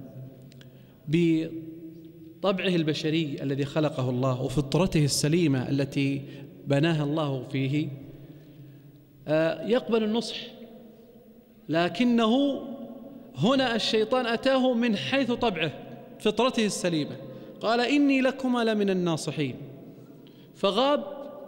بطبعه البشري الذي خلقه الله وفطرته السليمة التي بناها الله فيه يقبل النصح، لكنه هنا الشيطان أتاه من حيث طبعه فطرته السليمة، قال إني لكما لمن الناصحين، فغاب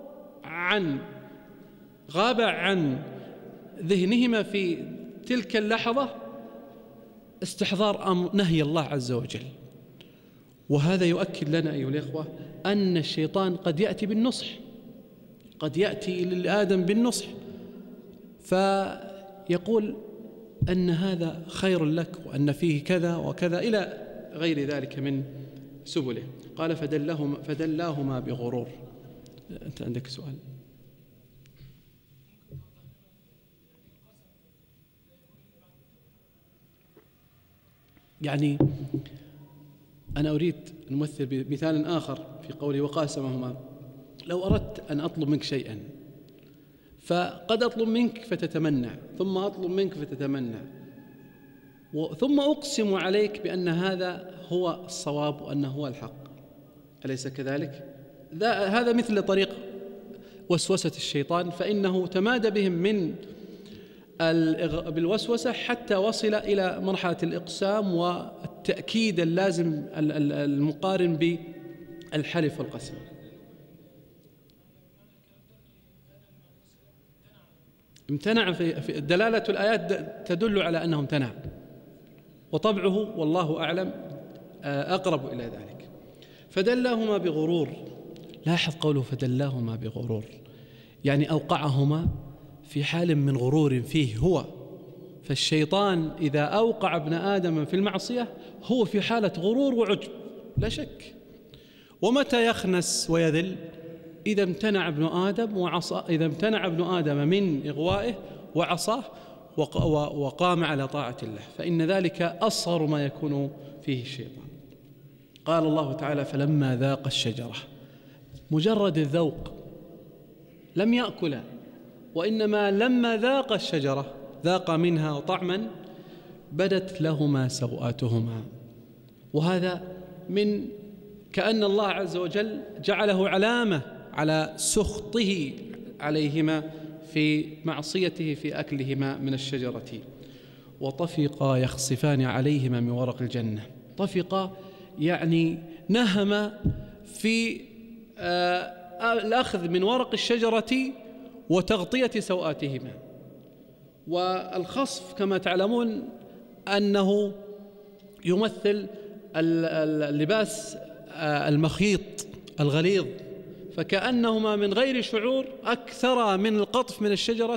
عن ذهنهما في تلك اللحظة استحضار نهي الله عز وجل. وهذا يؤكد لنا أيها الإخوة أن الشيطان قد يأتي بالنصح، قد يأتي لآدم بالنصح فيقول أن هذا خير لك وأن فيه كذا وكذا إلى غير ذلك من سبله. قال فدلاهما بغرور. أنت عندك سؤال؟ يعني أنا أريد أن أمثل بمثال آخر في قوله وقاسمهما، لو أردت أن أطلب منك شيئا فقد أطلب منك فتتمنع، ثم أطلب منك فتتمنع، ثم أقسم عليك بأن هذا هو الصواب وأنه هو الحق، أليس كذلك؟ هذا مثل طريق وسوسة الشيطان، فإنه تمادى بهم من بالوسوسة حتى وصل إلى مرحلة الإقسام والتأكيد اللازم المقارن بالحلف والقسم. امتنع في دلالة الآيات تدل على أنه امتنع، وطبعه والله أعلم أقرب إلى ذلك. فدلاهما بغرور، لاحظ قوله فدلاهما بغرور، يعني أوقعهما في حال من غرور فيه هو. فالشيطان إذا أوقع ابن آدم في المعصية هو في حالة غرور وعجب لا شك. ومتى يخنس ويذل؟ إذا امتنع ابن آدم وعصى، إذا امتنع ابن آدم من إغوائه وعصاه وقام على طاعة الله، فإن ذلك أصغر ما يكون فيه الشيطان. قال الله تعالى فلما ذاق الشجرة، مجرد الذوق، لم يأكل، وإنما لما ذاق الشجرة ذاق منها طعما بدت لهما سوآتهما. وهذا من كأن الله عز وجل جعله علامة على سخطه عليهما في معصيته في أكلهما من الشجرة. وطفقا يخصفان عليهما من ورق الجنة. طفقا يعني نهم في الأخذ من ورق الشجرة وتغطية سوآتهما. والخصف كما تعلمون أنه يمثل اللباس المخيط الغليظ، فكأنهما من غير شعور أكثر من القطف من الشجرة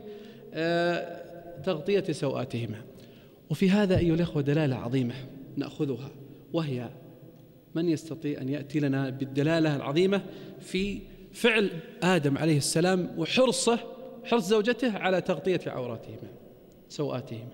لتغطية سوآتهما. وفي هذا أيها الأخوة دلالة عظيمة نأخذها، وهي من يستطيع أن يأتي لنا بالدلالة العظيمة في فعل آدم عليه السلام وحرص زوجته على تغطية عوراتهما سوآتهما؟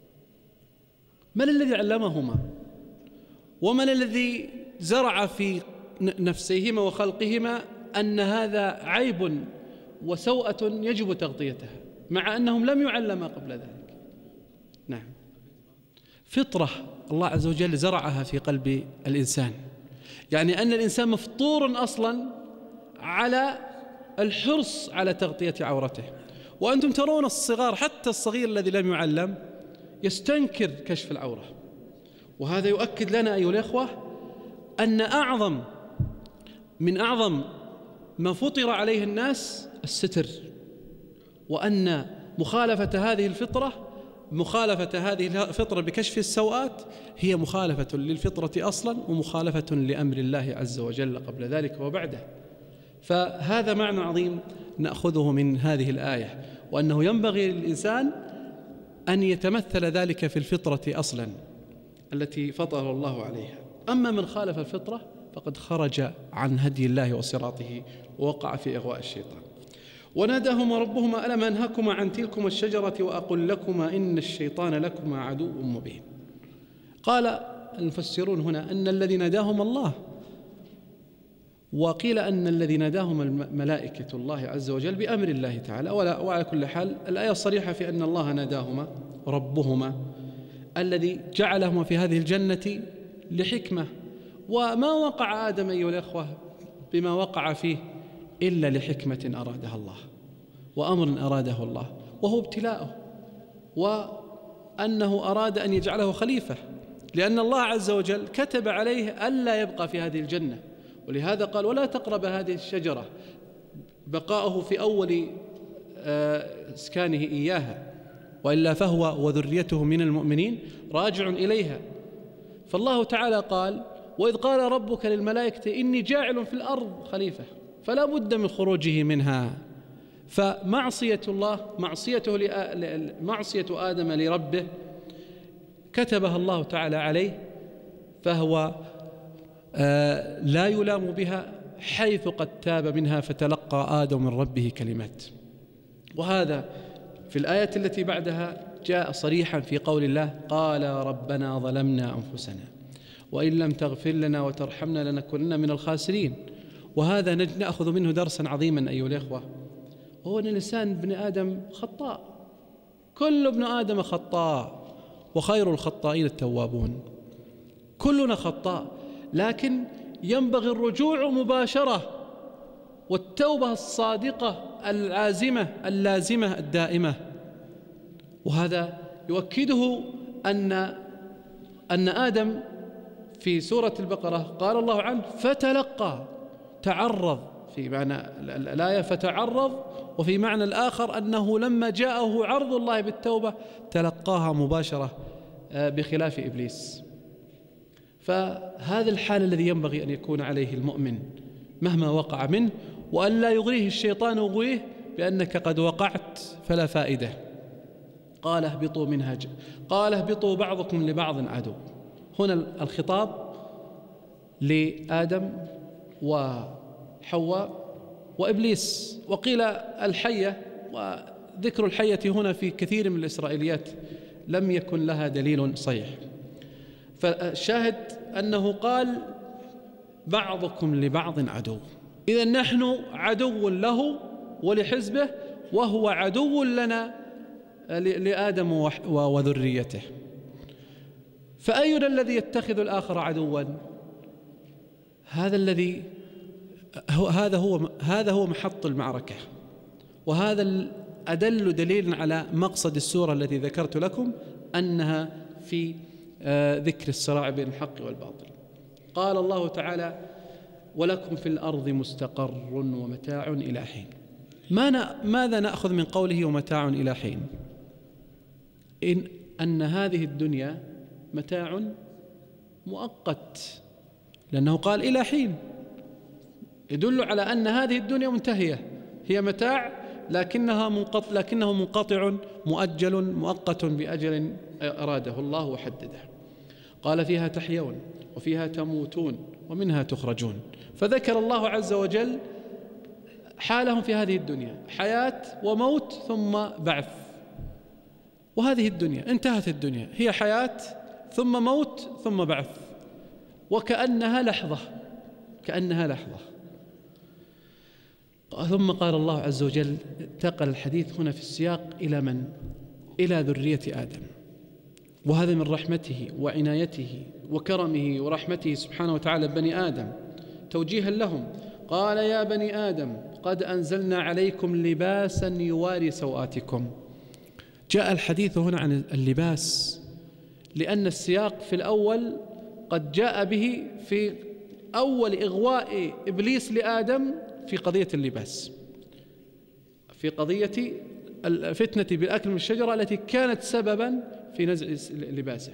من الذي علمهما؟ ومن الذي زرع في نفسيهما وخلقهما أن هذا عيب وسوءة يجب تغطيتها، مع أنهم لم يعلما قبل ذلك؟ نعم، فطرة الله عز وجل زرعها في قلب الإنسان، يعني أن الإنسان مفطور أصلا على الحرص على تغطية عورته. وأنتم ترون الصغار، حتى الصغير الذي لم يعلم يستنكر كشف العورة. وهذا يؤكد لنا أيها الأخوة أن من أعظم ما فطر عليه الناس الستر، وأن مخالفة هذه الفطرة بكشف السوءات هي مخالفة للفطرة أصلا ومخالفة لأمر الله عز وجل قبل ذلك وبعده. فهذا معنى عظيم نأخذه من هذه الآية، وأنه ينبغي للإنسان أن يتمثل ذلك في الفطرة أصلا التي فطر الله عليها. أما من خالف الفطرة فقد خرج عن هدي الله وصراطه ووقع في إغواء الشيطان. وناداهما ربهما ألم أنهكما عن تلكما الشجرة وأقل لكما إن الشيطان لكما عدو مبين. قال المفسرون هنا أن الذي ناداهما الله، وقيل أن الذي ناداهما ملائكة الله عز وجل بأمر الله تعالى. وعلى كل حال الآية صريحة في أن الله ناداهما ربهما الذي جعلهما في هذه الجنة لحكمة. وما وقع آدم أيها الأخوة بما وقع فيه إلا لحكمة أرادها الله وأمر أراده الله، وهو ابتلاؤه، وأنه أراد أن يجعله خليفة، لأن الله عز وجل كتب عليه ألا يبقى في هذه الجنة. ولهذا قال ولا تقرب هذه الشجرة، بقاؤه في أول إسكانه إياها، وإلا فهو وذريته من المؤمنين راجع إليها. فالله تعالى قال وإذ قال ربك للملائكة إني جاعل في الأرض خليفة، فلا بد من خروجه منها. فمعصية الله معصية آدم لربه كتبها الله تعالى عليه، فهو لا يلام بها حيث قد تاب منها فتلقى آدم من ربه كلمات. وهذا في الآية التي بعدها جاء صريحا في قول الله قال ربنا ظلمنا أنفسنا وإن لم تغفر لنا وترحمنا لنكونن من الخاسرين. وهذا نأخذ منه درسا عظيما أيها الإخوة، وهو أن الإنسان ابن آدم خطاء، كل ابن آدم خطاء، وخير الخطائين التوابون. كلنا خطاء، لكن ينبغي الرجوع مباشرة، والتوبة الصادقة العازمة اللازمة الدائمة. وهذا يؤكده أن آدم في سورة البقرة قال الله عنه فتلقى، تعرض في معنى الآية فتعرض، وفي معنى الآخر أنه لما جاءه عرض الله بالتوبة تلقاها مباشرة بخلاف إبليس. فهذا الحال الذي ينبغي أن يكون عليه المؤمن مهما وقع منه، وأن لا يغريه الشيطان وغويه بأنك قد وقعت فلا فائدة. قال اهبطوا منها قال اهبطوا بعضكم لبعض عدو. هنا الخطاب لآدم وحواء وإبليس، وقيل الحية، وذكر الحية هنا في كثير من الإسرائيليات لم يكن لها دليل صحيح. فالشاهد أنه قال بعضكم لبعض عدو، إذا نحن عدو له ولحزبه، وهو عدو لنا لآدم وذريته. فأينا الذي يتخذ الآخر عدوا؟ هذا هو محط المعركة، وهذا أدل دليل على مقصد السورة التي ذكرت لكم أنها في ذكر الصراع بين الحق والباطل. قال الله تعالى ولكم في الأرض مستقر ومتاع إلى حين. ماذا نأخذ من قوله ومتاع إلى حين؟ أن هذه الدنيا متاع مؤقت، لأنه قال إلى حين، يدل على أن هذه الدنيا منتهية، هي متاع لكنه منقطع مؤجل مؤقت بأجل أراده الله وحدده. قال فيها تحيون وفيها تموتون ومنها تخرجون. فذكر الله عز وجل حالهم في هذه الدنيا، حياة وموت ثم بعث. وهذه الدنيا انتهت، الدنيا هي حياة ثم موت ثم بعث، وكأنها لحظة، كأنها لحظة. ثم قال الله عز وجل، انتقل الحديث هنا في السياق إلى من؟ إلى ذرية آدم. وهذا من رحمته وعنايته وكرمه ورحمته سبحانه وتعالى بني آدم، توجيها لهم. قال يا بني آدم قد أنزلنا عليكم لباسا يواري سوآتكم. جاء الحديث هنا عن اللباس لأن السياق في الأول قد جاء به في أول إغواء إبليس لآدم في قضية اللباس، في قضية الفتنة بالأكل من الشجرة التي كانت سببا في نزع لباسه.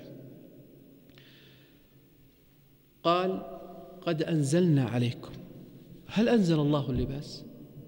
قال قد أنزلنا عليكم. هل أنزل الله اللباس؟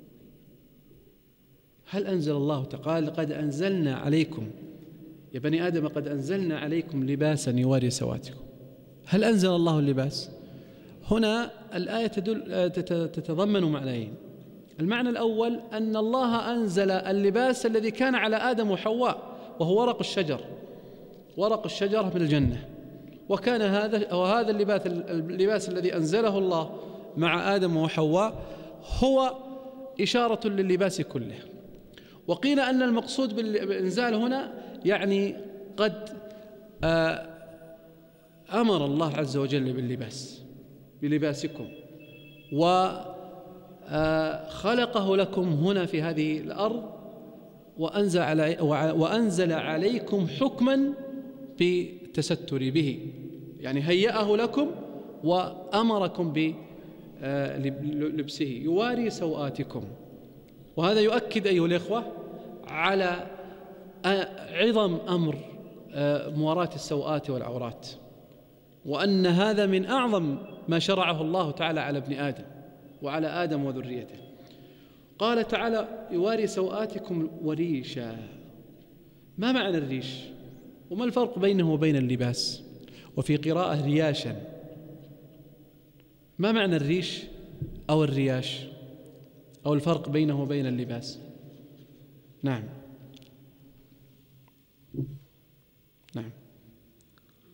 هل أنزل الله؟ قال قد أنزلنا عليكم يا بني آدم قد أنزلنا عليكم لباسا يواري سواتكم. هل أنزل الله اللباس؟ هنا الآية تتضمن معنيين. المعنى الأول أن الله أنزل اللباس الذي كان على آدم وحواء، وهو ورق الشجر، ورق الشجرة من الجنة، وكان هذا اللباس الذي أنزله الله مع آدم وحواء هو إشارة لللباس كله. وقيل أن المقصود بالإنزال هنا يعني قد أمر الله عز وجل بلباسكم، وخلقه لكم هنا في هذه الأرض، وأنزل عليكم حكما بالتستر به، يعني هيأه لكم وأمركم بلبسه يواري سوآتكم. وهذا يؤكد أيها الإخوة على عظم أمر مواراة السوآت والعورات، وأن هذا من أعظم ما شرعه الله تعالى على ابن آدم وعلى آدم وذريته. قال تعالى يواري سوآتكم وريشا. ما معنى الريش؟ وما الفرق بينه وبين اللباس؟ وفي قراءة رياشا. ما معنى الريش أو الرياش أو الفرق بينه وبين اللباس؟ نعم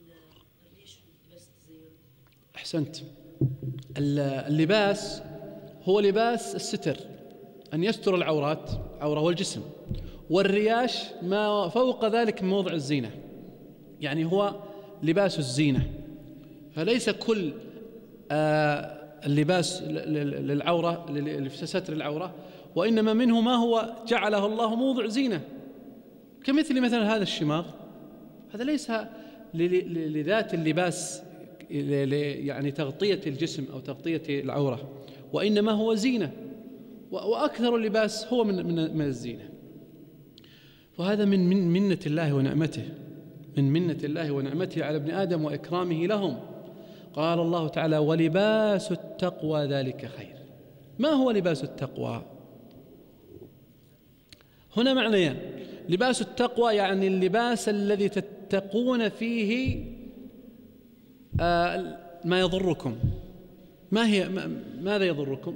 أحسنت. اللباس هو لباس الستر، أن يستر العورات، عورة والجسم، والرياش ما فوق ذلك من موضع الزينة، يعني هو لباس الزينة. فليس كل اللباس للعورة لستر العورة، وإنما منه ما هو جعله الله موضع زينة، كمثل مثلا هذا الشماغ، هذا ليس لذات اللباس يعني تغطية الجسم أو تغطية العورة، وإنما هو زينة، وأكثر اللباس هو من الزينة. وهذا من منة الله ونعمته، من منة الله ونعمته على ابن آدم وإكرامه لهم. قال الله تعالى: ولباس التقوى ذلك خير. ما هو لباس التقوى؟ هنا معنيان: لباس التقوى يعني اللباس الذي تتقون فيه ما يضركم. ماذا يضركم؟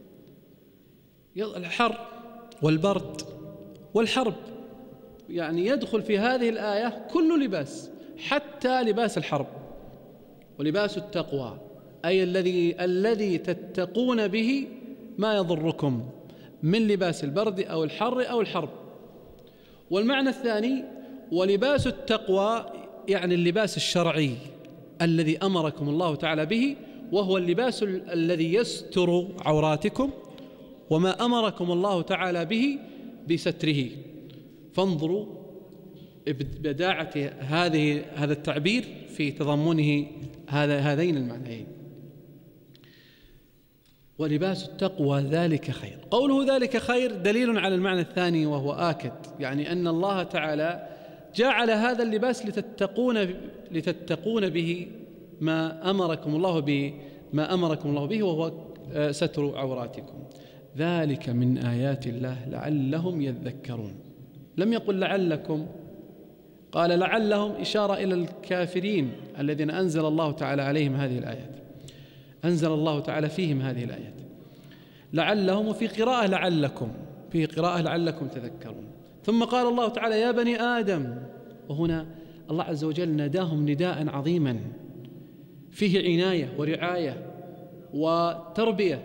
الحر والبرد والحرب، يعني يدخل في هذه الآية كل لباس، حتى لباس الحرب. ولباس التقوى أي الذي تتقون به ما يضركم من لباس البرد أو الحر أو الحرب. والمعنى الثاني: ولباس التقوى يعني اللباس الشرعي الذي أمركم الله تعالى به، وهو اللباس الذي يستر عوراتكم وما أمركم الله تعالى به بستره. فانظروا بداعة هذا التعبير في تضمنه هذين المعنيين. ولباس التقوى ذلك خير. قوله ذلك خير دليل على المعنى الثاني وهو آكد، يعني أن الله تعالى جعل هذا اللباس لتتقون به ما أمركم الله به وهو ستر عوراتكم. ذلك من آيات الله لعلهم يذكرون. لم يقل لعلكم، قال لعلهم، إشارة إلى الكافرين الذين أنزل الله تعالى عليهم هذه الآيات، أنزل الله تعالى فيهم هذه الآيات. لعلهم، وفي قراءة لعلكم، في قراءة لعلكم تذكرون. ثم قال الله تعالى: يا بني آدم. وهنا الله عز وجل ناداهم نداء عظيما فيه عناية ورعاية وتربية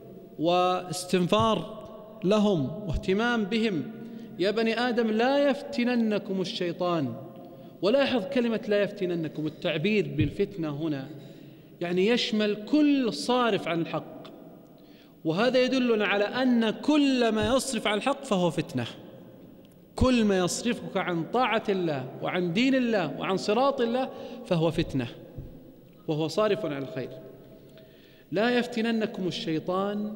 واستنفار لهم واهتمام بهم. يا بني آدم لا يفتننكم الشيطان. ولاحظ كلمة لا يفتننكم، التعبير بالفتنة هنا يعني يشمل كل صارف عن الحق، وهذا يدلنا على أن كل ما يصرف عن الحق فهو فتنة. كل ما يصرفك عن طاعة الله وعن دين الله وعن صراط الله فهو فتنة، وهو صارف عن الخير. لا يفتننكم الشيطان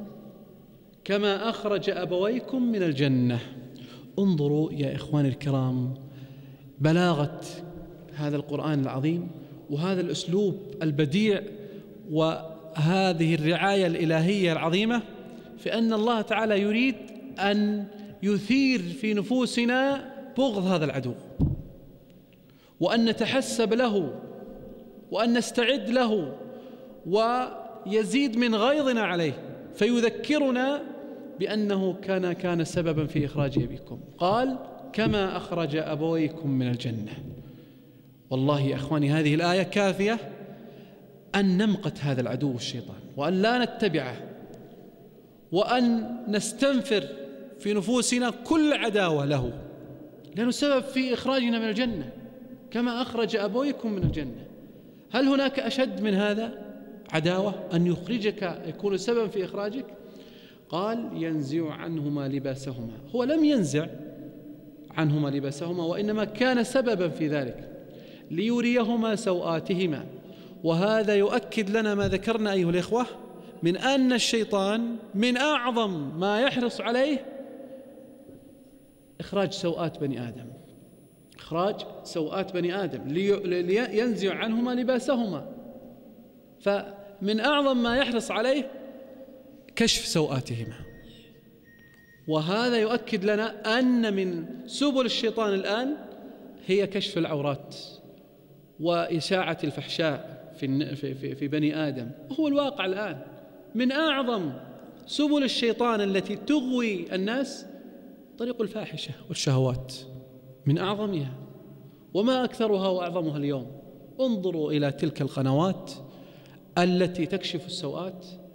كما أخرج أبويكم من الجنة. انظروا يا إخواني الكرام بلاغة هذا القرآن العظيم، وهذا الأسلوب البديع، وهذه الرعاية الإلهية العظيمة، في أن الله تعالى يريد أن يثير في نفوسنا بغض هذا العدو، وأن نتحسب له، وأن نستعد له، ويزيد من غيظنا عليه، فيذكرنا بأنه كان سببا في إخراج أبيكم. قال: كما أخرج أبويكم من الجنة. والله يا أخواني هذه الآية كافية أن نمقت هذا العدو الشيطان، وأن لا نتبعه، وأن نستنفر في نفوسنا كل عداوة له، لأنه سبب في إخراجنا من الجنة. كما أخرج أبويكم من الجنة. هل هناك أشد من هذا عداوة أن يخرجك، يكون سببا في إخراجك؟ قال: ينزع عنهما لباسهما. هو لم ينزع عنهما لباسهما، وإنما كان سببا في ذلك ليريهما سوآتهما. وهذا يؤكد لنا ما ذكرنا أيها الإخوة من أن الشيطان من أعظم ما يحرص عليه إخراج سوآت بني آدم، إخراج سوآت بني آدم لينزع عنهما لباسهما. فمن أعظم ما يحرص عليه كشف سوآتهما. وهذا يؤكد لنا أن من سبل الشيطان الآن هي كشف العورات وإشاعة الفحشاء في بني آدم. هو الواقع الآن من أعظم سبل الشيطان التي تغوي الناس طريق الفاحشة والشهوات، من أعظمها، وما أكثرها وأعظمها اليوم. انظروا إلى تلك القنوات التي تكشف السوءات،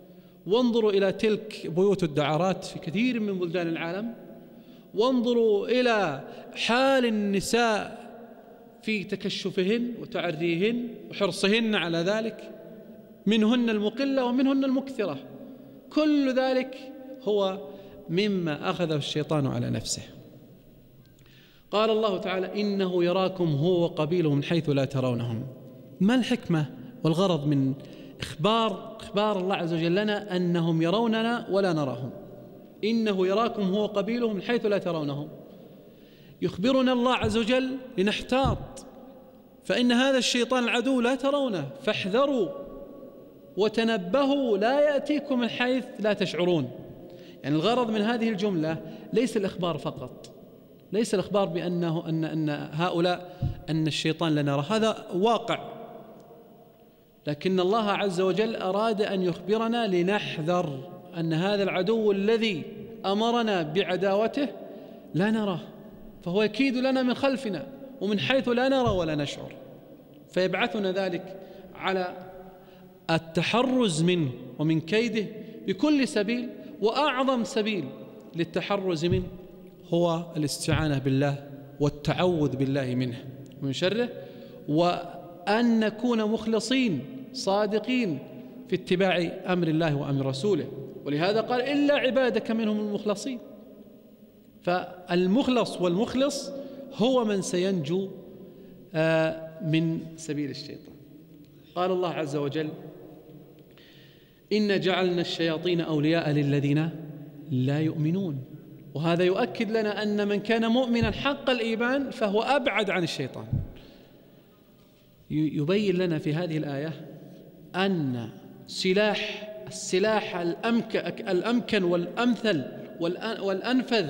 وانظروا إلى تلك بيوت الدعارات في كثير من بلدان العالم، وانظروا إلى حال النساء في تكشفهن وتعريهن وحرصهن على ذلك، منهن المقلة ومنهن المكثرة، كل ذلك هو مما أخذه الشيطان على نفسه. قال الله تعالى: إنه يراكم هو وقبيله من حيث لا ترونهم. ما الحكمة والغرض من إخبار الله عز وجل لنا أنهم يروننا ولا نراهم؟ إنه يراكم هو وقبيله من حيث لا ترونهم، يخبرنا الله عز وجل لنحتاط، فإن هذا الشيطان العدو لا ترونه، فاحذروا وتنبهوا لا يأتيكم من حيث لا تشعرون. يعني الغرض من هذه الجملة ليس الإخبار فقط، ليس الإخبار بأنه أن هؤلاء أن الشيطان لا نرى، هذا واقع، لكن الله عز وجل أراد أن يخبرنا لنحذر أن هذا العدو الذي أمرنا بعداوته لا نراه، فهو يكيد لنا من خلفنا ومن حيث لا نرى ولا نشعر، فيبعثنا ذلك على التحرز منه ومن كيده بكل سبيل، وأعظم سبيل للتحرز منه هو الاستعانة بالله والتعوذ بالله منه ومن شره، وأن نكون مخلصين صادقين في اتباع أمر الله وأمر رسوله. ولهذا قال: إلا عبادك منهم المخلصين. فالمخلص والمخلص هو من سينجو من سبيل الشيطان. قال الله عز وجل: إن جعلنا الشياطين أولياء للذين لا يؤمنون. وهذا يؤكد لنا أن من كان مؤمنا حق الإيمان فهو أبعد عن الشيطان. يبين لنا في هذه الآية أن السلاح الأمكن والأمثل والأنفذ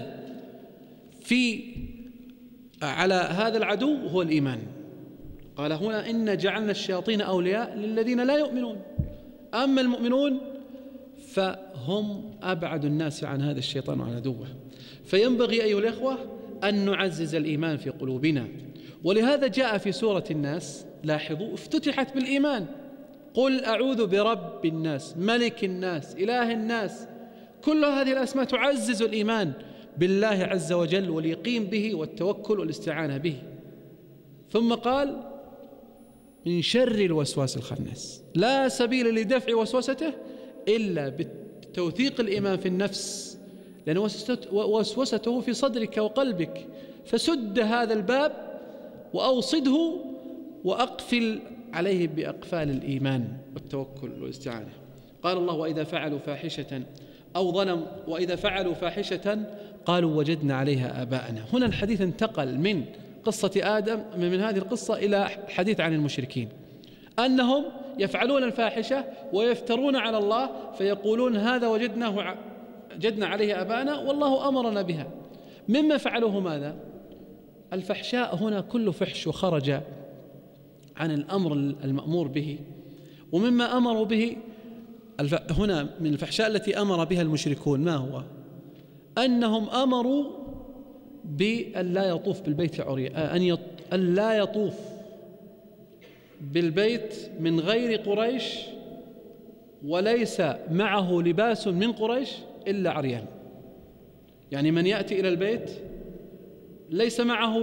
على هذا العدو هو الإيمان. قال هنا: إن جعلنا الشياطين أولياء للذين لا يؤمنون. أما المؤمنون فهم أبعد الناس عن هذا الشيطان وعن عدوه. فينبغي أيها الإخوة أن نعزز الإيمان في قلوبنا، ولهذا جاء في سورة الناس، لاحظوا، افتتحت بالإيمان: قل أعوذ برب الناس، ملك الناس، إله الناس. كل هذه الأسماء تعزز الإيمان بالله عز وجل واليقين به والتوكل والاستعانة به. ثم قال: من شر الوسواس الخناس. لا سبيل لدفع وسوسته إلا بتوثيق الإيمان في النفس، لأن وسوسته في صدرك وقلبك، فسد هذا الباب وأوصده وأقفل عليه بأقفال الإيمان والتوكل والاستعانة. قال الله: وإذا فعلوا فاحشة أو ظلموا وإذا فعلوا فاحشة قالوا وجدنا عليها آباءنا. هنا الحديث انتقل من قصة آدم، من هذه القصة، إلى حديث عن المشركين، أنهم يفعلون الفاحشة ويفترون على الله فيقولون هذا وجدنا عليه آباءنا والله أمرنا بها. مما فعلوه ماذا؟ الفحشاء هنا كل فحش وخرج عن الأمر المأمور به. ومما أمروا به هنا من الفحشاء التي أمر بها المشركون ما هو؟ أنهم أمروا بأن لا يطوف بالبيت عريان، أن لا يطوف بالبيت من غير قريش وليس معه لباس من قريش إلا عريان. يعني من يأتي إلى البيت ليس معه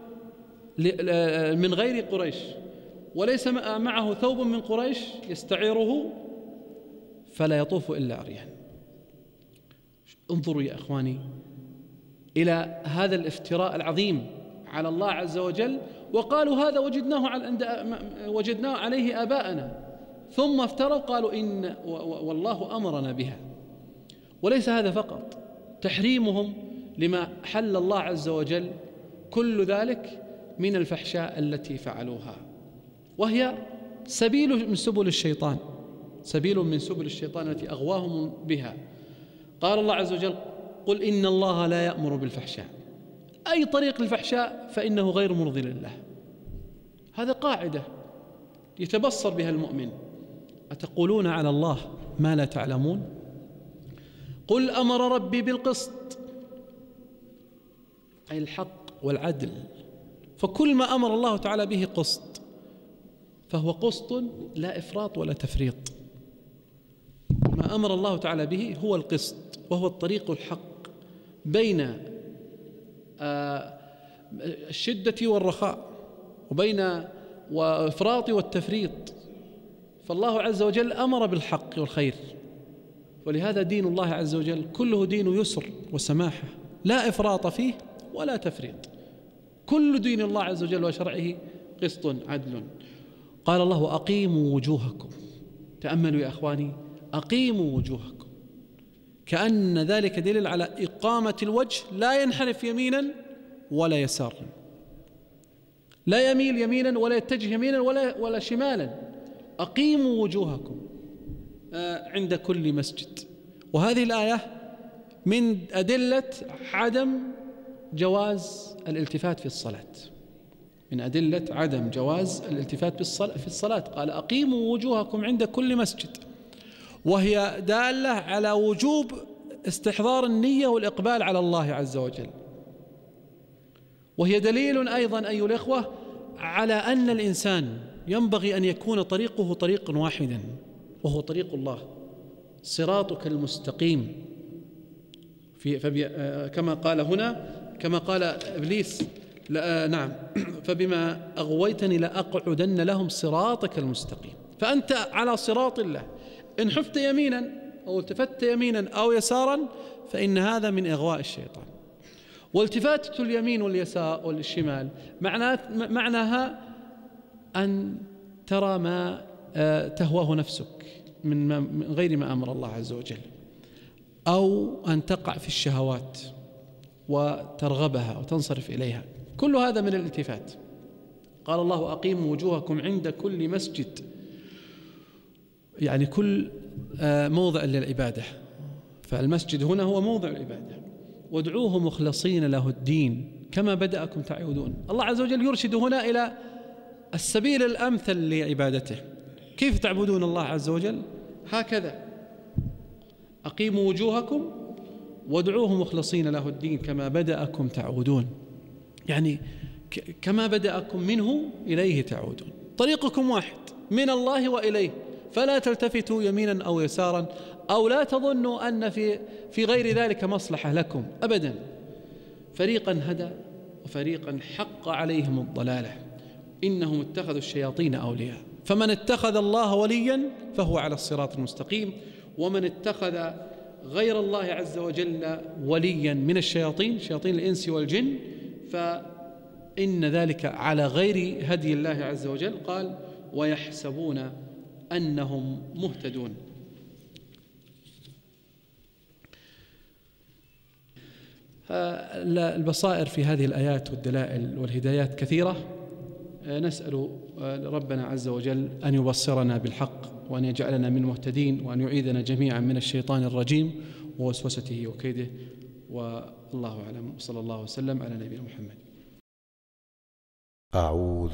من غير قريش وليس معه ثوب من قريش يستعيره فلا يطوف إلا عريان. انظروا يا إخواني إلى هذا الافتراء العظيم على الله عز وجل، وقالوا هذا وجدناه عليه آباءنا، ثم افتروا قالوا والله أمرنا بها. وليس هذا فقط، تحريمهم لما حل الله عز وجل، كل ذلك من الفحشاء التي فعلوها، وهي سبيل من سبل الشيطان، سبيل من سبل الشيطان التي أغواهم بها. قال الله عز وجل: قل إن الله لا يأمر بالفحشاء. أي طريق الفحشاء فإنه غير مرضي لله. هذا قاعدة يتبصر بها المؤمن. أتقولون على الله ما لا تعلمون؟ قل أمر ربي بالقسط، أي الحق والعدل، فكل ما أمر الله تعالى به قسط، فهو قسط لا إفراط ولا تفريط. ما أمر الله تعالى به هو القسط، وهو الطريق الحق بين الشدة والرخاء، وبين وإفراط والتفريط. فالله عز وجل أمر بالحق والخير، ولهذا دين الله عز وجل كله دين يسر وسماحة، لا إفراط فيه ولا تفريط. كل دين الله عز وجل وشرعه قسط عدل. قال الله: أقيموا وجوهكم. تأملوا يا أخواني، أقيموا وجوهكم، كأن ذلك دليل على إقامة الوجه، لا ينحرف يمينا ولا يسارا، لا يميل يمينا ولا يتجه يمينا ولا شمالا. أقيموا وجوهكم عند كل مسجد. وهذه الآية من أدلة عدم جواز الالتفات في الصلاة، من أدلة عدم جواز الالتفات في الصلاة. قال: أقيموا وجوهكم عند كل مسجد، وهي دالة على وجوب استحضار النية والإقبال على الله عز وجل، وهي دليل أيضا أيها الإخوة على أن الإنسان ينبغي أن يكون طريقه طريقا واحدا، وهو طريق الله، صراطك المستقيم. كما قال هنا، كما قال إبليس: نعم، فبما أغويتني لأقعدن لهم صراطك المستقيم. فأنت على صراط الله، إن حفت يمينا أو التفت يمينا أو يسارا فإن هذا من إغواء الشيطان. والتفاتة اليمين واليسار والشمال معناها أن ترى ما تهواه نفسك من غير ما أمر الله عز وجل، أو أن تقع في الشهوات وترغبها وتنصرف إليها. كل هذا من الالتفات. قال الله: أقيموا وجوهكم عند كل مسجد، يعني كل موضع للعبادة، فالمسجد هنا هو موضع العبادة. وادعوه مخلصين له الدين كما بدأكم تعودون. الله عز وجل يرشد هنا إلى السبيل الأمثل لعبادته. كيف تعبدون الله عز وجل؟ هكذا: أقيموا وجوهكم وادعوه مخلصين له الدين كما بدأكم تعودون، يعني كما بدأكم منه إليه تعودون. طريقكم واحد من الله وإليه، فلا تلتفتوا يمينا أو يسارا، أو لا تظنوا أن في غير ذلك مصلحة لكم أبدا. فريقا هدى وفريقا حق عليهم الضلالة، إنهم اتخذوا الشياطين أولياء. فمن اتخذ الله وليا فهو على الصراط المستقيم، ومن اتخذ غير الله عز وجل وليا من الشياطين، شياطين الإنس والجن، فإن ذلك على غير هدي الله عز وجل. قال: ويحسبون أنهم مهتدون. البصائر في هذه الآيات والدلائل والهدايات كثيرة. نسأل ربنا عز وجل أن يبصرنا بالحق، وأن يجعلنا من المهتدين، وأن يعيذنا جميعا من الشيطان الرجيم ووسوسته وكيده. والله أعلم، وصلى الله وسلم على نبينا محمد. أعوذ